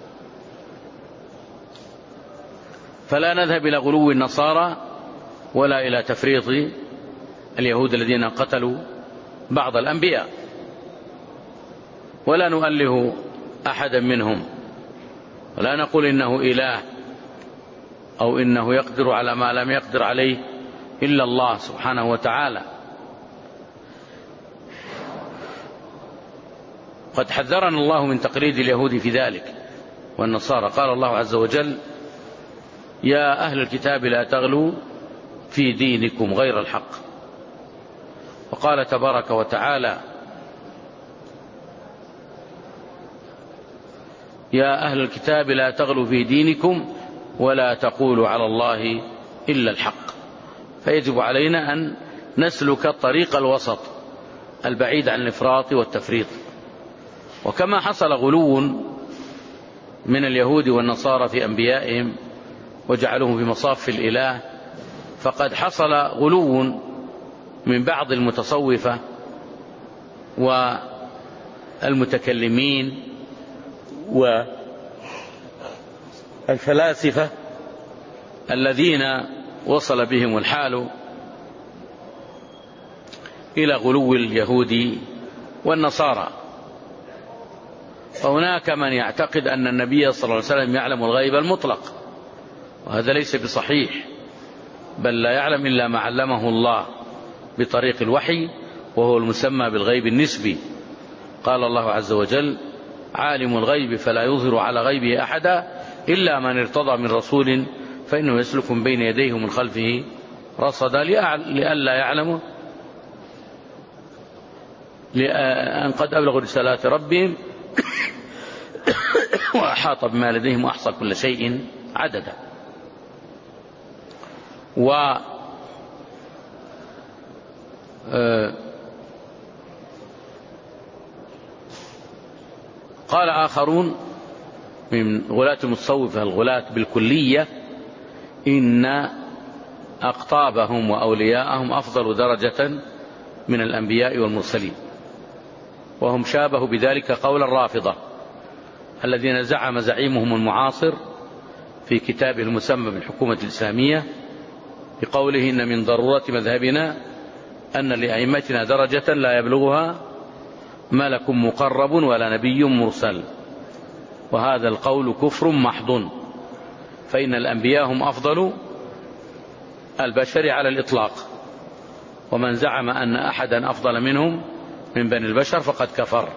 فلا نذهب إلى غلو النصارى ولا إلى تفريط اليهود الذين قتلوا بعض الأنبياء، ولا نؤله أحدا منهم، ولا نقول إنه إله أو إنه يقدر على ما لم يقدر عليه إلا الله سبحانه وتعالى. قد حذرنا الله من تقليد اليهود في ذلك والنصارى. قال الله عز وجل: يا أهل الكتاب لا تغلوا في دينكم غير الحق. وقال تبارك وتعالى: يا أهل الكتاب لا تغلوا في دينكم ولا تقولوا على الله إلا الحق. فيجب علينا أن نسلك الطريق الوسط البعيد عن الإفراط والتفريط. وكما حصل غلو من اليهود والنصارى في أنبيائهم وجعلوهم في مصاف الإله، فقد حصل غلو من بعض المتصوفة والمتكلمين والفلاسفة الذين وصل بهم الحال إلى غلو اليهود والنصارى. فهناك من يعتقد أن النبي صلى الله عليه وسلم يعلم الغيب المطلق، وهذا ليس بصحيح، بل لا يعلم إلا ما علمه الله بطريق الوحي، وهو المسمى بالغيب النسبي. قال الله عز وجل: عالم الغيب فلا يظهر على غيبه أحدا إلا من ارتضى من رسول فإنه يسلك من بين يديه ومن خلفه رصدا لئلا يعلموا أن قد أبلغوا رسالات ربهم وأحاط بما لديهم وأحصى كل شيء عددا. قال آخرون من غلاة المتصوفة الغلاة بالكلية: إن أقطابهم وأولياءهم أفضل درجة من الأنبياء والمرسلين. وهم شابهوا بذلك قول الرافضة الذين زعم زعيمهم المعاصر في كتابه المسمى بالحكومة الإسلامية بقوله: إن من ضرورة مذهبنا أن لأئمتنا درجة لا يبلغها ملك مقرب ولا نبي مرسل، وهذا القول كفر محض، فإن الأنبياء هم أفضل البشر على الإطلاق، ومن زعم أن أحدا أفضل منهم من بني البشر فقد كفر.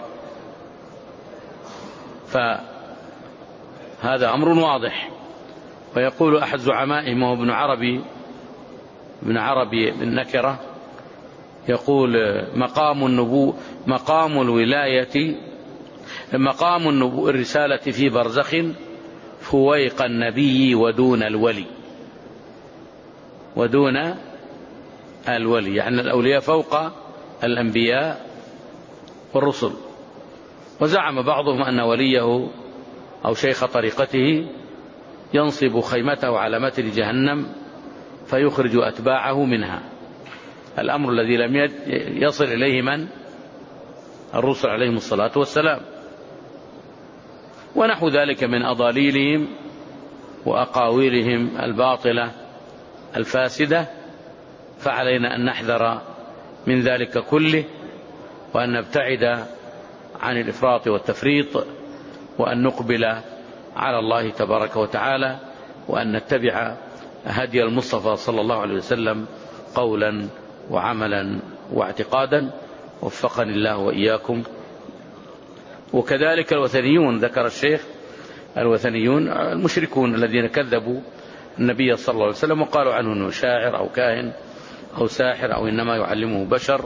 فهذا أمر واضح. ويقول أحد زعمائهم وهو ابن عربي بن نكرة، يقول مقام الرسالة في برزخ فويق النبي ودون الولي، يعني الأولياء فوق الأنبياء والرسل. وزعم بعضهم أن وليه أو شيخ طريقته ينصب خيمته على متن جهنم فيخرج أتباعه منها، الأمر الذي لم يصل إليه من الرسل عليهم الصلاة والسلام، ونحو ذلك من أضاليلهم وأقاويلهم الباطلة الفاسدة. فعلينا أن نحذر من ذلك كله، وأن نبتعد عن الإفراط والتفريط، وأن نقبل على الله تبارك وتعالى، وأن نتبع هدي المصطفى صلى الله عليه وسلم قولا وعملا واعتقادا، وفقني الله وإياكم. وكذلك الوثنيون، ذكر الشيخ الوثنيون المشركون الذين كذبوا النبي صلى الله عليه وسلم وقالوا عنه أنه شاعر أو كاهن أو ساحر أو إنما يعلمه بشر.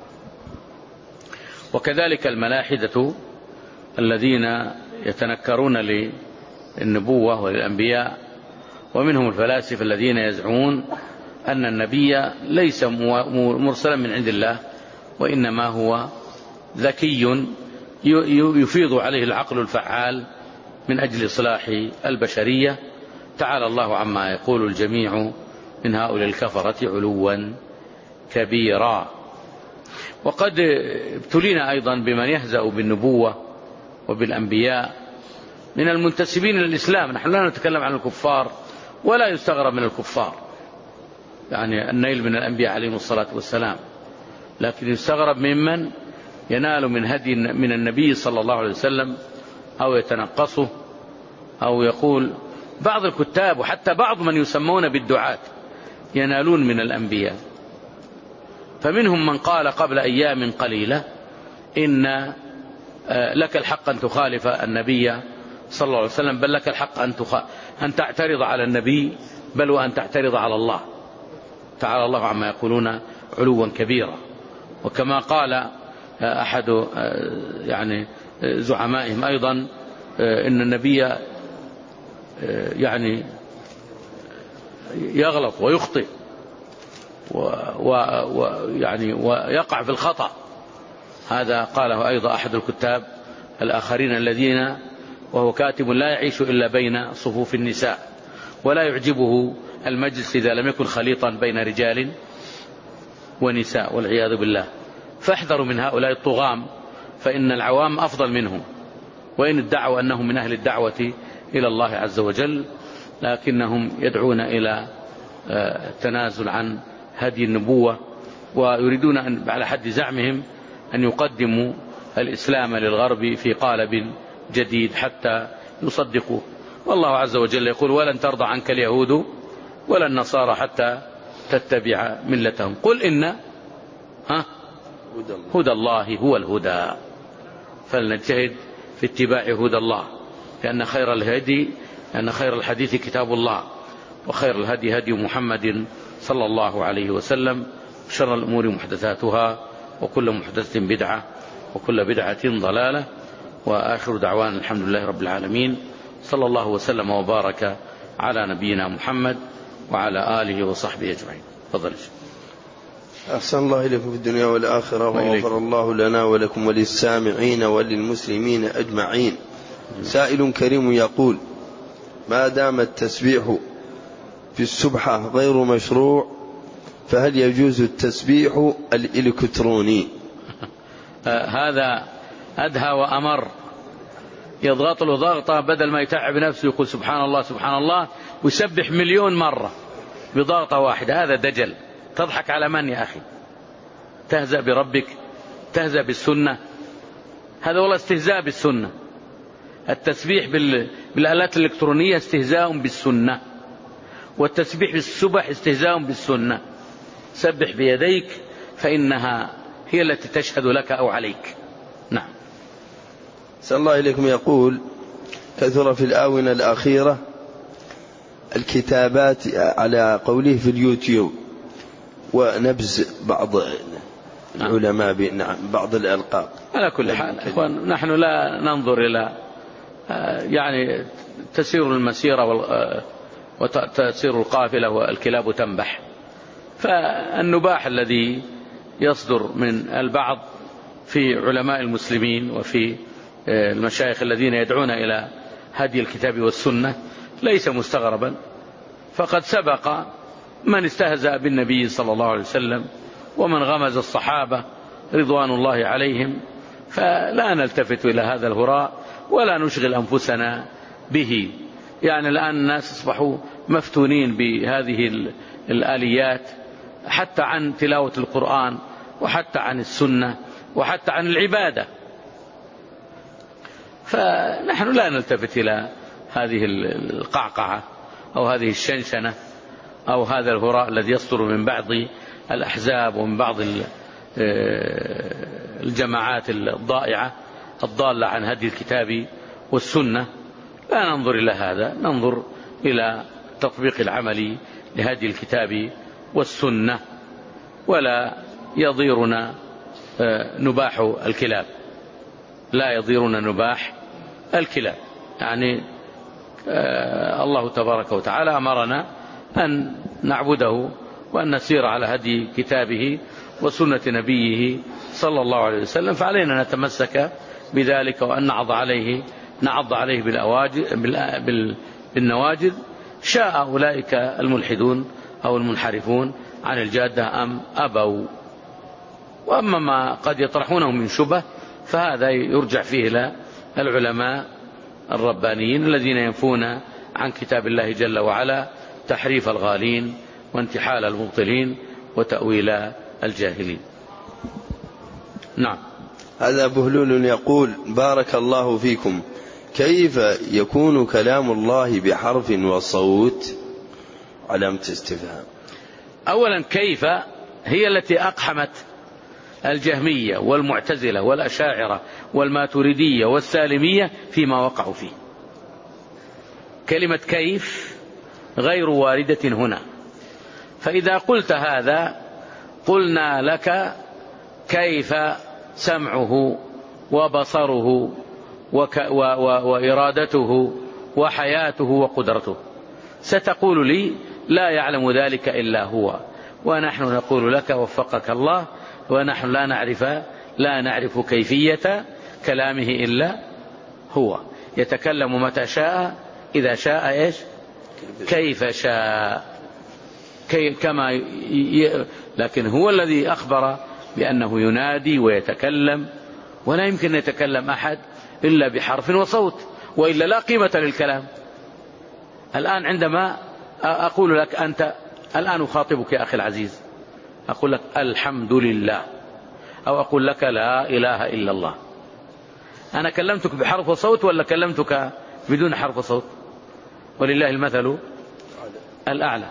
وكذلك الملاحدة الذين يتنكرون للنبوة وللأنبياء، ومنهم الفلاسفة الذين يزعمون أن النبي ليس مرسلا من عند الله، وإنما هو ذكي يفيض عليه العقل الفعال من أجل إصلاح البشرية. تعالى الله عما يقول الجميع من هؤلاء الكفرة علوا كبيرا. وقد ابتلينا أيضا بمن يهزأ بالنبوة وبالأنبياء من المنتسبين للإسلام. نحن لا نتكلم عن الكفار، ولا يستغرب من الكفار يعني النيل من الأنبياء عليهم الصلاة والسلام، لكن يستغرب ممن ينال من هدي من النبي صلى الله عليه وسلم أو يتنقصه، أو يقول بعض الكتاب وحتى بعض من يسمون بالدعاة ينالون من الأنبياء. فمنهم من قال قبل أيام قليلة إن لك الحق أن تخالف النبي صلى الله عليه وسلم، بل لك الحق أن تعترض على النبي، بل وأن تعترض على الله. تعالى الله عما يقولون علوا كبيرا. وكما قال أحد يعني زعمائهم أيضا إن النبي يعني يغلط ويخطئ ويعني ويقع في الخطأ. هذا قاله أيضا أحد الكتاب الآخرين الذين وهو كاتب لا يعيش إلا بين صفوف النساء، ولا يعجبه المجلس إذا لم يكن خليطا بين رجال ونساء والعياذ بالله. فاحذروا من هؤلاء الطغام، فإن العوام أفضل منهم، وإن ادعوا أنهم من أهل الدعوة إلى الله عز وجل، لكنهم يدعون إلى التنازل عن هدي النبوة، ويريدون أن على حد زعمهم أن يقدموا الإسلام للغرب في قالب جديد حتى يصدقوا. والله عز وجل يقول ولن ترضى عنك اليهود ولا النصارى حتى تتبع ملتهم، قل إن هدى الله هو الهدى، فلنجتهد في اتباع هدى الله، لأن خير الحديث كتاب الله، وخير الهدي هدي محمد صلى الله عليه وسلم، شر الأمور محدثاتها، وكل محدثة بدعة، وكل بدعة ضلالة. وآخر دعوان الحمد لله رب العالمين، صلى الله وسلم وبارك على نبينا محمد وعلى آله وصحبه أجمعين. تفضل. أحسن الله إليكم في الدنيا والآخرة، وغفر الله لنا ولكم وللسامعين وللمسلمين أجمعين. سائل كريم يقول: ما دام التسبيح في السبحة غير مشروع، فهل يجوز التسبيح الإلكتروني؟ هذا أدهى وأمر، يضغط له ضغطة بدل ما يتعب نفسه يقول سبحان الله سبحان الله ويسبح 1,000,000 مرة بضغطة واحدة. هذا دجل. تضحك على من يا أخي؟ تهزأ بربك، تهزأ بالسنة. هذا والله استهزاء بالسنة. التسبيح بالآلات الإلكترونية استهزاء بالسنة، والتسبيح بالسبح استهزاء بالسنة. سبح بيديك فإنها هي التي تشهد لك أو عليك. نعم. صلى الله إليكم. يقول: كثر في الآونة الأخيرة الكتابات على قوله في اليوتيوب ونبذ بعض العلماء بعض الألقاب. على كل حال إخوان، نحن لا ننظر إلى يعني تسير المسيرة وتسير القافلة والكلاب تنبح. فالنباح الذي يصدر من البعض في علماء المسلمين وفي المشايخ الذين يدعون إلى هدي الكتاب والسنة ليس مستغربا، فقد سبق من استهزأ بالنبي صلى الله عليه وسلم ومن غمز الصحابة رضوان الله عليهم. فلا نلتفت إلى هذا الهراء ولا نشغل أنفسنا به. يعني الآن الناس أصبحوا مفتونين بهذه الآليات، حتى عن تلاوة القرآن وحتى عن السنة وحتى عن العبادة. فنحن لا نلتفت إلى هذه القعقعة أو هذه الشنشنة أو هذا الهراء الذي يصدر من بعض الأحزاب ومن بعض الجماعات الضائعة الضالة عن هدي الكتاب والسنة. لا ننظر إلى هذا، ننظر إلى تطبيق العمل لهدي الكتاب والسنة. ولا يضيرنا نباح الكلاب، لا يضيرنا نباح الكلاب. يعني الله تبارك وتعالى أمرنا أن نعبده وأن نسير على هدي كتابه وسنة نبيه صلى الله عليه وسلم، فعلينا نتمسك بذلك وأن نعض عليه بالنواجذ، شاء أولئك الملحدون أو المنحرفون عن الجادة أم أبوا. وأما ما قد يطرحونه من شبه فهذا يرجع فيه إلى العلماء الربانيين الذين ينفون عن كتاب الله جل وعلا تحريف الغالين وانتحال المبطلين وتأويل الجاهلين. نعم. هذا بهلول يقول: بارك الله فيكم، كيف يكون كلام الله بحرف وصوت؟ علامة استفهام. أولا، كيف هي التي أقحمت الجهمية والمعتزلة والأشاعرة والماتريدية والسالمية فيما وقعوا فيه. كلمة كيف غير واردة هنا. فإذا قلت هذا قلنا لك كيف سمعه وبصره وإرادته وحياته وقدرته. ستقول لي: لا يعلم ذلك إلا هو. ونحن نقول لك: وفقك الله، ونحن لا نعرف كيفية كلامه إلا هو. يتكلم متى شاء، إذا شاء إيش؟ كيف شاء. لكن هو الذي أخبر بأنه ينادي ويتكلم، ولا يمكن أن يتكلم أحد إلا بحرف وصوت، وإلا لا قيمة للكلام. الآن عندما أقول لك أنت الآن أخاطبك يا أخي العزيز، أقول لك الحمد لله، أو أقول لك لا إله إلا الله، أنا كلمتك بحرف وصوت ولا كلمتك بدون حرف وصوت؟ ولله المثل الأعلى.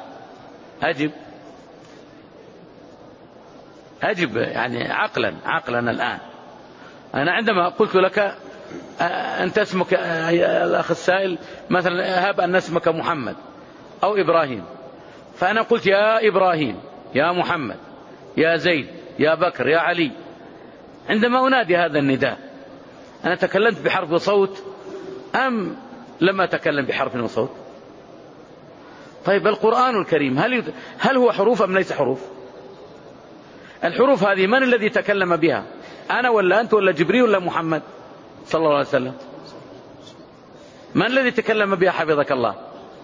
أجب يعني عقلا الآن. أنا عندما قلت لك أنت اسمك الأخ السائل مثلا، هب أن اسمك محمد أو إبراهيم، فأنا قلت يا إبراهيم، يا محمد، يا زيد، يا بكر، يا علي. عندما أنادي هذا النداء أنا تكلمت بحرف وصوت أم لم أتكلم بحرف وصوت؟ طيب القرآن الكريم هل هو حروف أم ليس حروف؟ الحروف هذه من الذي تكلم بها؟ أنا ولا أنت ولا جبريل ولا محمد صلى الله عليه وسلم؟ من الذي تكلم بها حفظك الله؟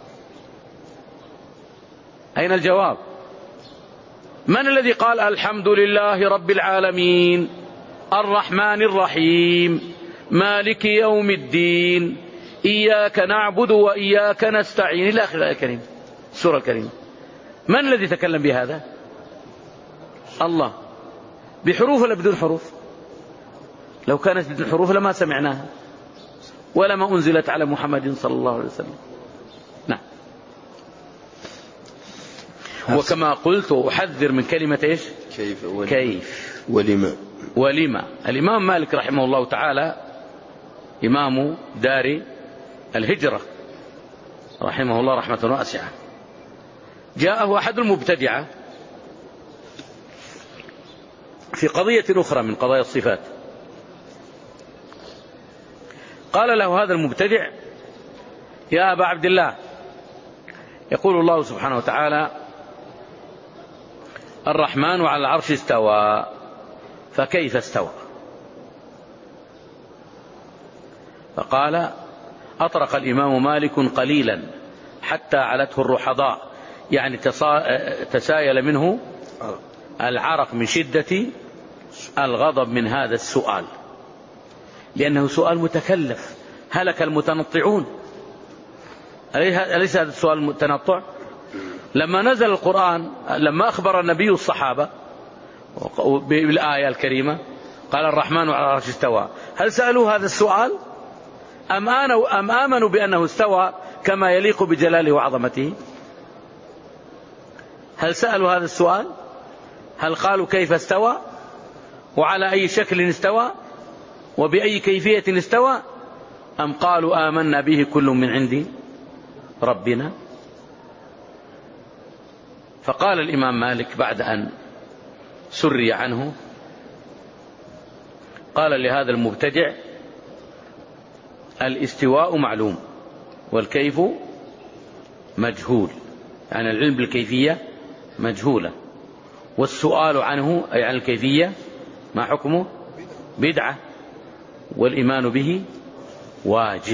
أين الجواب؟ من الذي قال الحمد لله رب العالمين الرحمن الرحيم مالك يوم الدين إياك نعبد وإياك نستعين إلى آخر الآية الكريمة، السورة الكريمة. من الذي تكلم بهذا؟ الله. بحروف ولا بدون حروف؟ لو كانت بدون حروف لما سمعناها ولما أنزلت على محمد صلى الله عليه وسلم. نعم. وكما قلت أحذر من كلمة إيش؟ كيف ولما. الإمام مالك رحمه الله تعالى إمام دار الهجرة رحمه الله رحمة واسعة، جاءه أحد المبتدعة في قضية أخرى من قضايا الصفات، قال له هذا المبتدع: يا أبا عبد الله، يقول الله سبحانه وتعالى: الرحمن على العرش استوى، فكيف استوى؟ فقال: أطرق الإمام مالك قليلا حتى علته الرحضاء، يعني تسايل منه العرق من شدة الغضب من هذا السؤال، لأنه سؤال متكلف. هلك المتنطعون، أليس هذا السؤال متنطع؟ لما نزل القرآن، لما أخبر النبي الصحابة بالآية الكريمة قال: الرحمن على العرش استوى، هل سألوا هذا السؤال أم آمنوا بأنه استوى كما يليق بجلاله وعظمته؟ هل سألوا هذا السؤال؟ هل قالوا كيف استوى وعلى أي شكل استوى وبأي كيفية استوى، أم قالوا آمنا به كل من عند ربنا؟ فقال الإمام مالك بعد أن سري عنه، قال لهذا المبتدع: الاستواء معلوم والكيف مجهول، يعني العلم بالكيفية مجهولة، والسؤال عنه أي عن الكيفية ما حكمه؟ بدعة، والإيمان به واجب.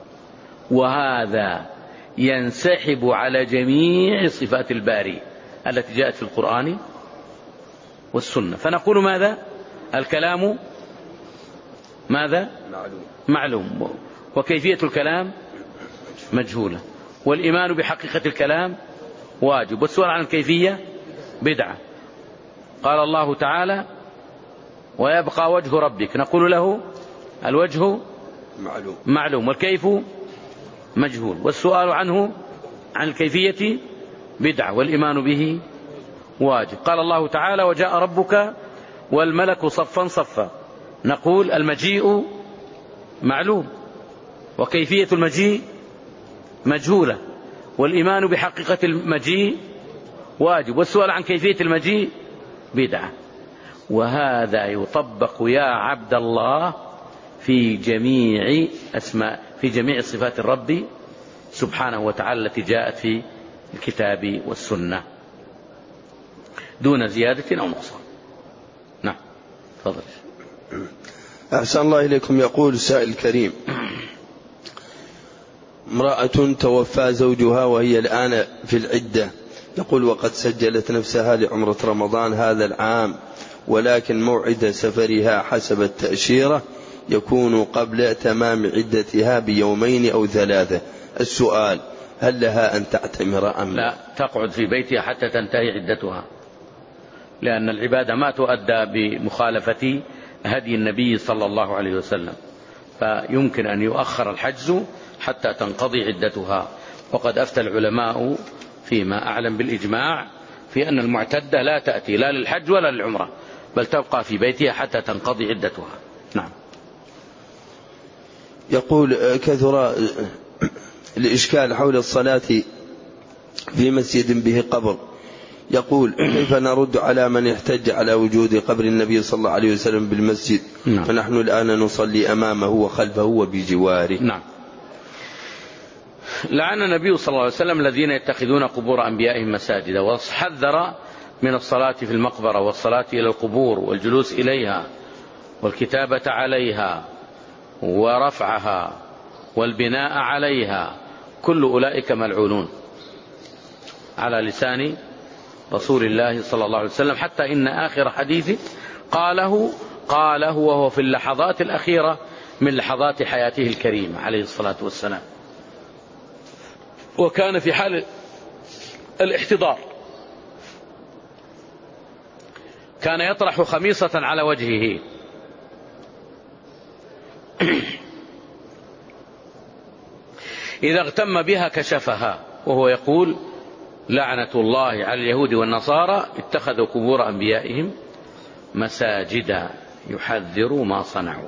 وهذا ينسحب على جميع صفات الباري التي جاءت في القرآن والسنة. فنقول ماذا؟ الكلام ماذا؟ معلوم، وكيفية الكلام مجهولة، والإيمان بحقيقة الكلام واجب، والسؤال عن الكيفية بدعة. قال الله تعالى: ويبقى وجه ربك، نقول له الوجه معلوم والكيف مجهول، والسؤال عنه عن الكيفية بدعة، والإيمان به واجب. قال الله تعالى: وجاء ربك والملك صفا صفا، نقول المجيء معلوم وكيفية المجيء مجهولة، والإيمان بحقيقة المجيء واجب، والسؤال عن كيفية المجيء بدعة. وهذا يطبق يا عبد الله في جميع صفات الرب سبحانه وتعالى التي جاءت في الكتاب والسنة دون زيادة أو نقصان. نعم، تفضل. أحسن الله إليكم. يقول السائل الكريم: امرأة توفى زوجها وهي الآن في العدة، يقول وقد سجلت نفسها لعمرة رمضان هذا العام، ولكن موعد سفرها حسب التأشيرة يكون قبل تمام عدتها بيومين أو 3. السؤال: هل لها أن تعتمر أم لا؟ تقعد في بيتها حتى تنتهي عدتها، لأن العبادة ما تؤدى بمخالفة هدي النبي صلى الله عليه وسلم، فيمكن أن يؤخر الحجز حتى تنقضي عدتها. وقد أفتى العلماء فيما أعلم بالإجماع في أن المعتدة لا تأتي لا للحج ولا للعمرة، بل تبقى في بيتها حتى تنقضي عدتها. نعم. يقول: كثر الإشكال حول الصلاة في مسجد به قبر، يقول: كيف نرد على من يحتج على وجود قبر النبي صلى الله عليه وسلم بالمسجد؟ نعم. فنحن الآن نصلي أمامه وخلفه وبجواره. نعم. لعن النبي صلى الله عليه وسلم الذين يتخذون قبور أنبيائهم مساجد، وحذر من الصلاة في المقبرة والصلاة إلى القبور والجلوس إليها والكتابة عليها ورفعها والبناء عليها، كل أولئك ملعونون على لسان رسول الله صلى الله عليه وسلم، حتى إن آخر حديث قاله وهو في اللحظات الأخيرة من لحظات حياته الكريمة عليه الصلاة والسلام، وكان في حال الاحتضار، كان يطرح خميصة على وجهه، إذا اغتم بها كشفها، وهو يقول: لعنة الله على اليهود والنصارى اتخذوا قبور أنبيائهم مساجدا يحذر ما صنعوا.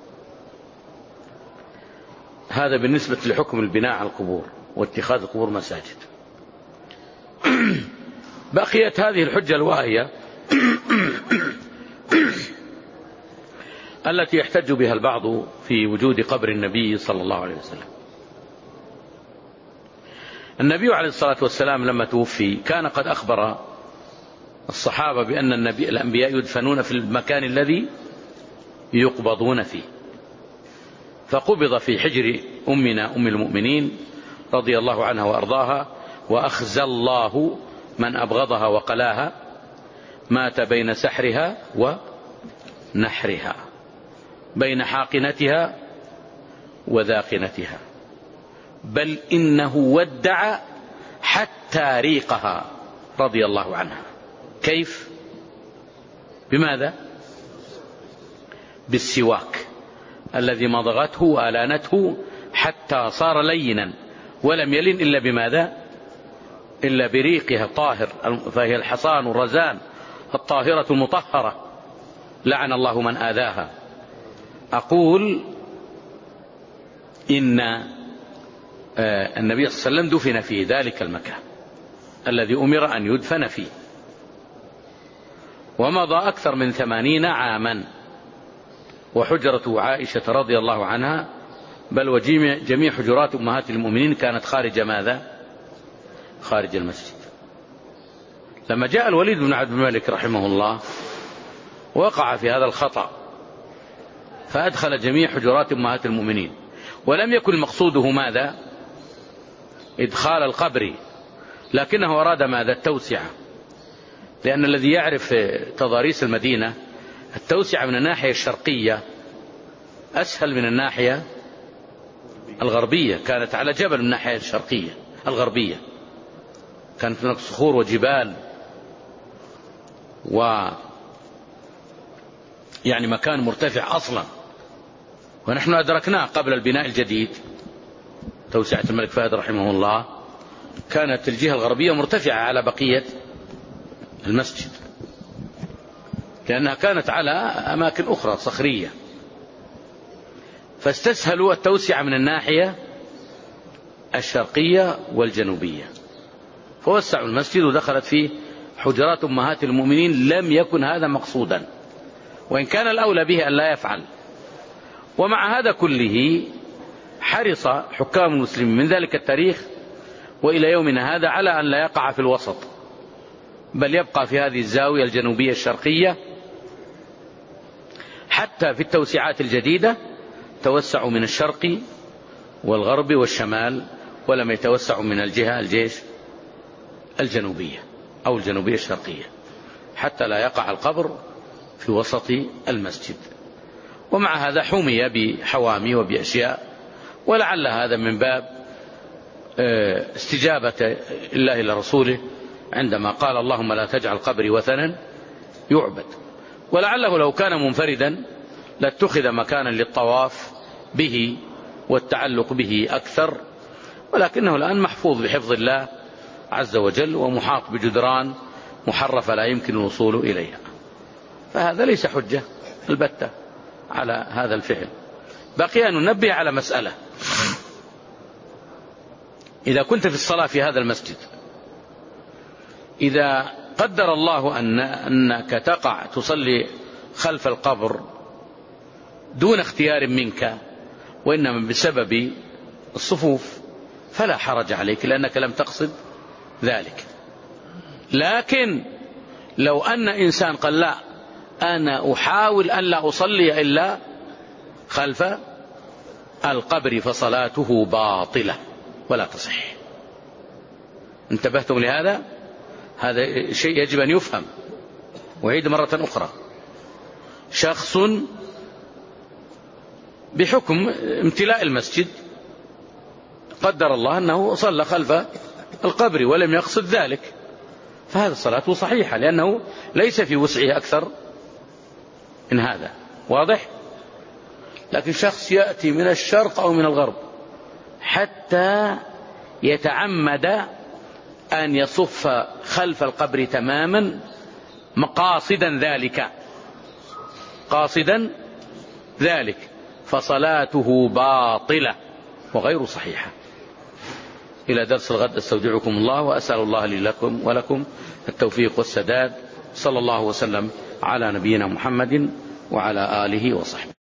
هذا بالنسبة لحكم البناء على القبور واتخاذ القبور مساجد. بقيت هذه الحجة الواهية التي يحتج بها البعض في وجود قبر النبي صلى الله عليه وسلم. النبي عليه الصلاة والسلام لما توفي كان قد أخبر الصحابة بأن الأنبياء يدفنون في المكان الذي يقبضون فيه، فقبض في حجر أمنا أم المؤمنين رضي الله عنها وأرضاها، وأخزى الله من أبغضها وقلاها، مات بين سحرها ونحرها، بين حاقنتها وذاقنتها، بل إنه ودع حتى ريقها رضي الله عنها. كيف؟ بماذا؟ بالسواك الذي مضغته وألانته حتى صار لينا، ولم يلن إلا بماذا؟ إلا بريقها الطاهر، فهي الحصان الرزان الطاهرة المطهرة، لعن الله من آذاها. أقول إن النبي صلى الله عليه وسلم دفن في ذلك المكان الذي أمر أن يدفن فيه، ومضى أكثر من 80 عاما، وحجرة عائشة رضي الله عنها بل وجميع حجرات أمهات المؤمنين كانت خارج ماذا؟ خارج المسجد. لما جاء الوليد بن عبد الملك رحمه الله وقع في هذا الخطأ، فأدخل جميع حجرات أمهات المؤمنين، ولم يكن مقصوده ماذا؟ إدخال القبر، لكنه أراد ماذا؟ التوسعة، لأن الذي يعرف تضاريس المدينة التوسعة من الناحية الشرقية أسهل من الناحية الغربية، كانت على جبل من الناحية الشرقية الغربية، كانت هناك صخور وجبال يعني مكان مرتفع أصلا، ونحن أدركناه قبل البناء الجديد. توسعة الملك فهد رحمه الله كانت الجهة الغربية مرتفعة على بقية المسجد، لأنها كانت على أماكن أخرى صخرية، فاستسهلوا التوسعة من الناحية الشرقية والجنوبية، فوسعوا المسجد ودخلت فيه حجرات أمهات المؤمنين. لم يكن هذا مقصودا، وإن كان الأولى به أن لا يفعل. ومع هذا كله حرص حكام المسلمين من ذلك التاريخ وإلى يومنا هذا على أن لا يقع في الوسط، بل يبقى في هذه الزاوية الجنوبية الشرقية، حتى في التوسعات الجديدة توسعوا من الشرق والغرب والشمال، ولم يتوسعوا من الجهة الجنوبية أو الجنوبية الشرقية، حتى لا يقع القبر في وسط المسجد. ومع هذا حمي بحوامي وبأشياء، ولعل هذا من باب استجابة الله لرسوله عندما قال: اللهم لا تجعل قبري وثنا يعبد. ولعله لو كان منفردا لاتخذ مكانا للطواف به والتعلق به أكثر، ولكنه الآن محفوظ بحفظ الله عز وجل، ومحاط بجدران محرفة لا يمكن الوصول إليها، فهذا ليس حجة البتة على هذا الفعل. بقي أن ننبه على مسألة: إذا كنت في الصلاة في هذا المسجد، إذا قدر الله أنك تقع تصلي خلف القبر دون اختيار منك، وإنما بسبب الصفوف، فلا حرج عليك لأنك لم تقصد ذلك. لكن لو أن إنسان قال: لا، أنا أحاول أن لا أصلي إلا خلف القبر، فصلاته باطلة ولا تصح. انتبهتم لهذا؟ هذا شيء يجب أن يفهم. وعيد مرة أخرى: شخص بحكم امتلاء المسجد قدر الله أنه صلى خلف القبر ولم يقصد ذلك، فهذا صلاته صحيحة، لأنه ليس في وسعه أكثر من هذا. واضح؟ لكن شخص يأتي من الشرق أو من الغرب حتى يتعمد أن يصف خلف القبر تماما قاصدا ذلك، فصلاته باطلة وغير صحيحة. إلى درس الغد استودعكم الله، وأسأل الله لي لكم ولكم التوفيق والسداد. صلى الله وسلم على نبينا محمد وعلى آله وصحبه.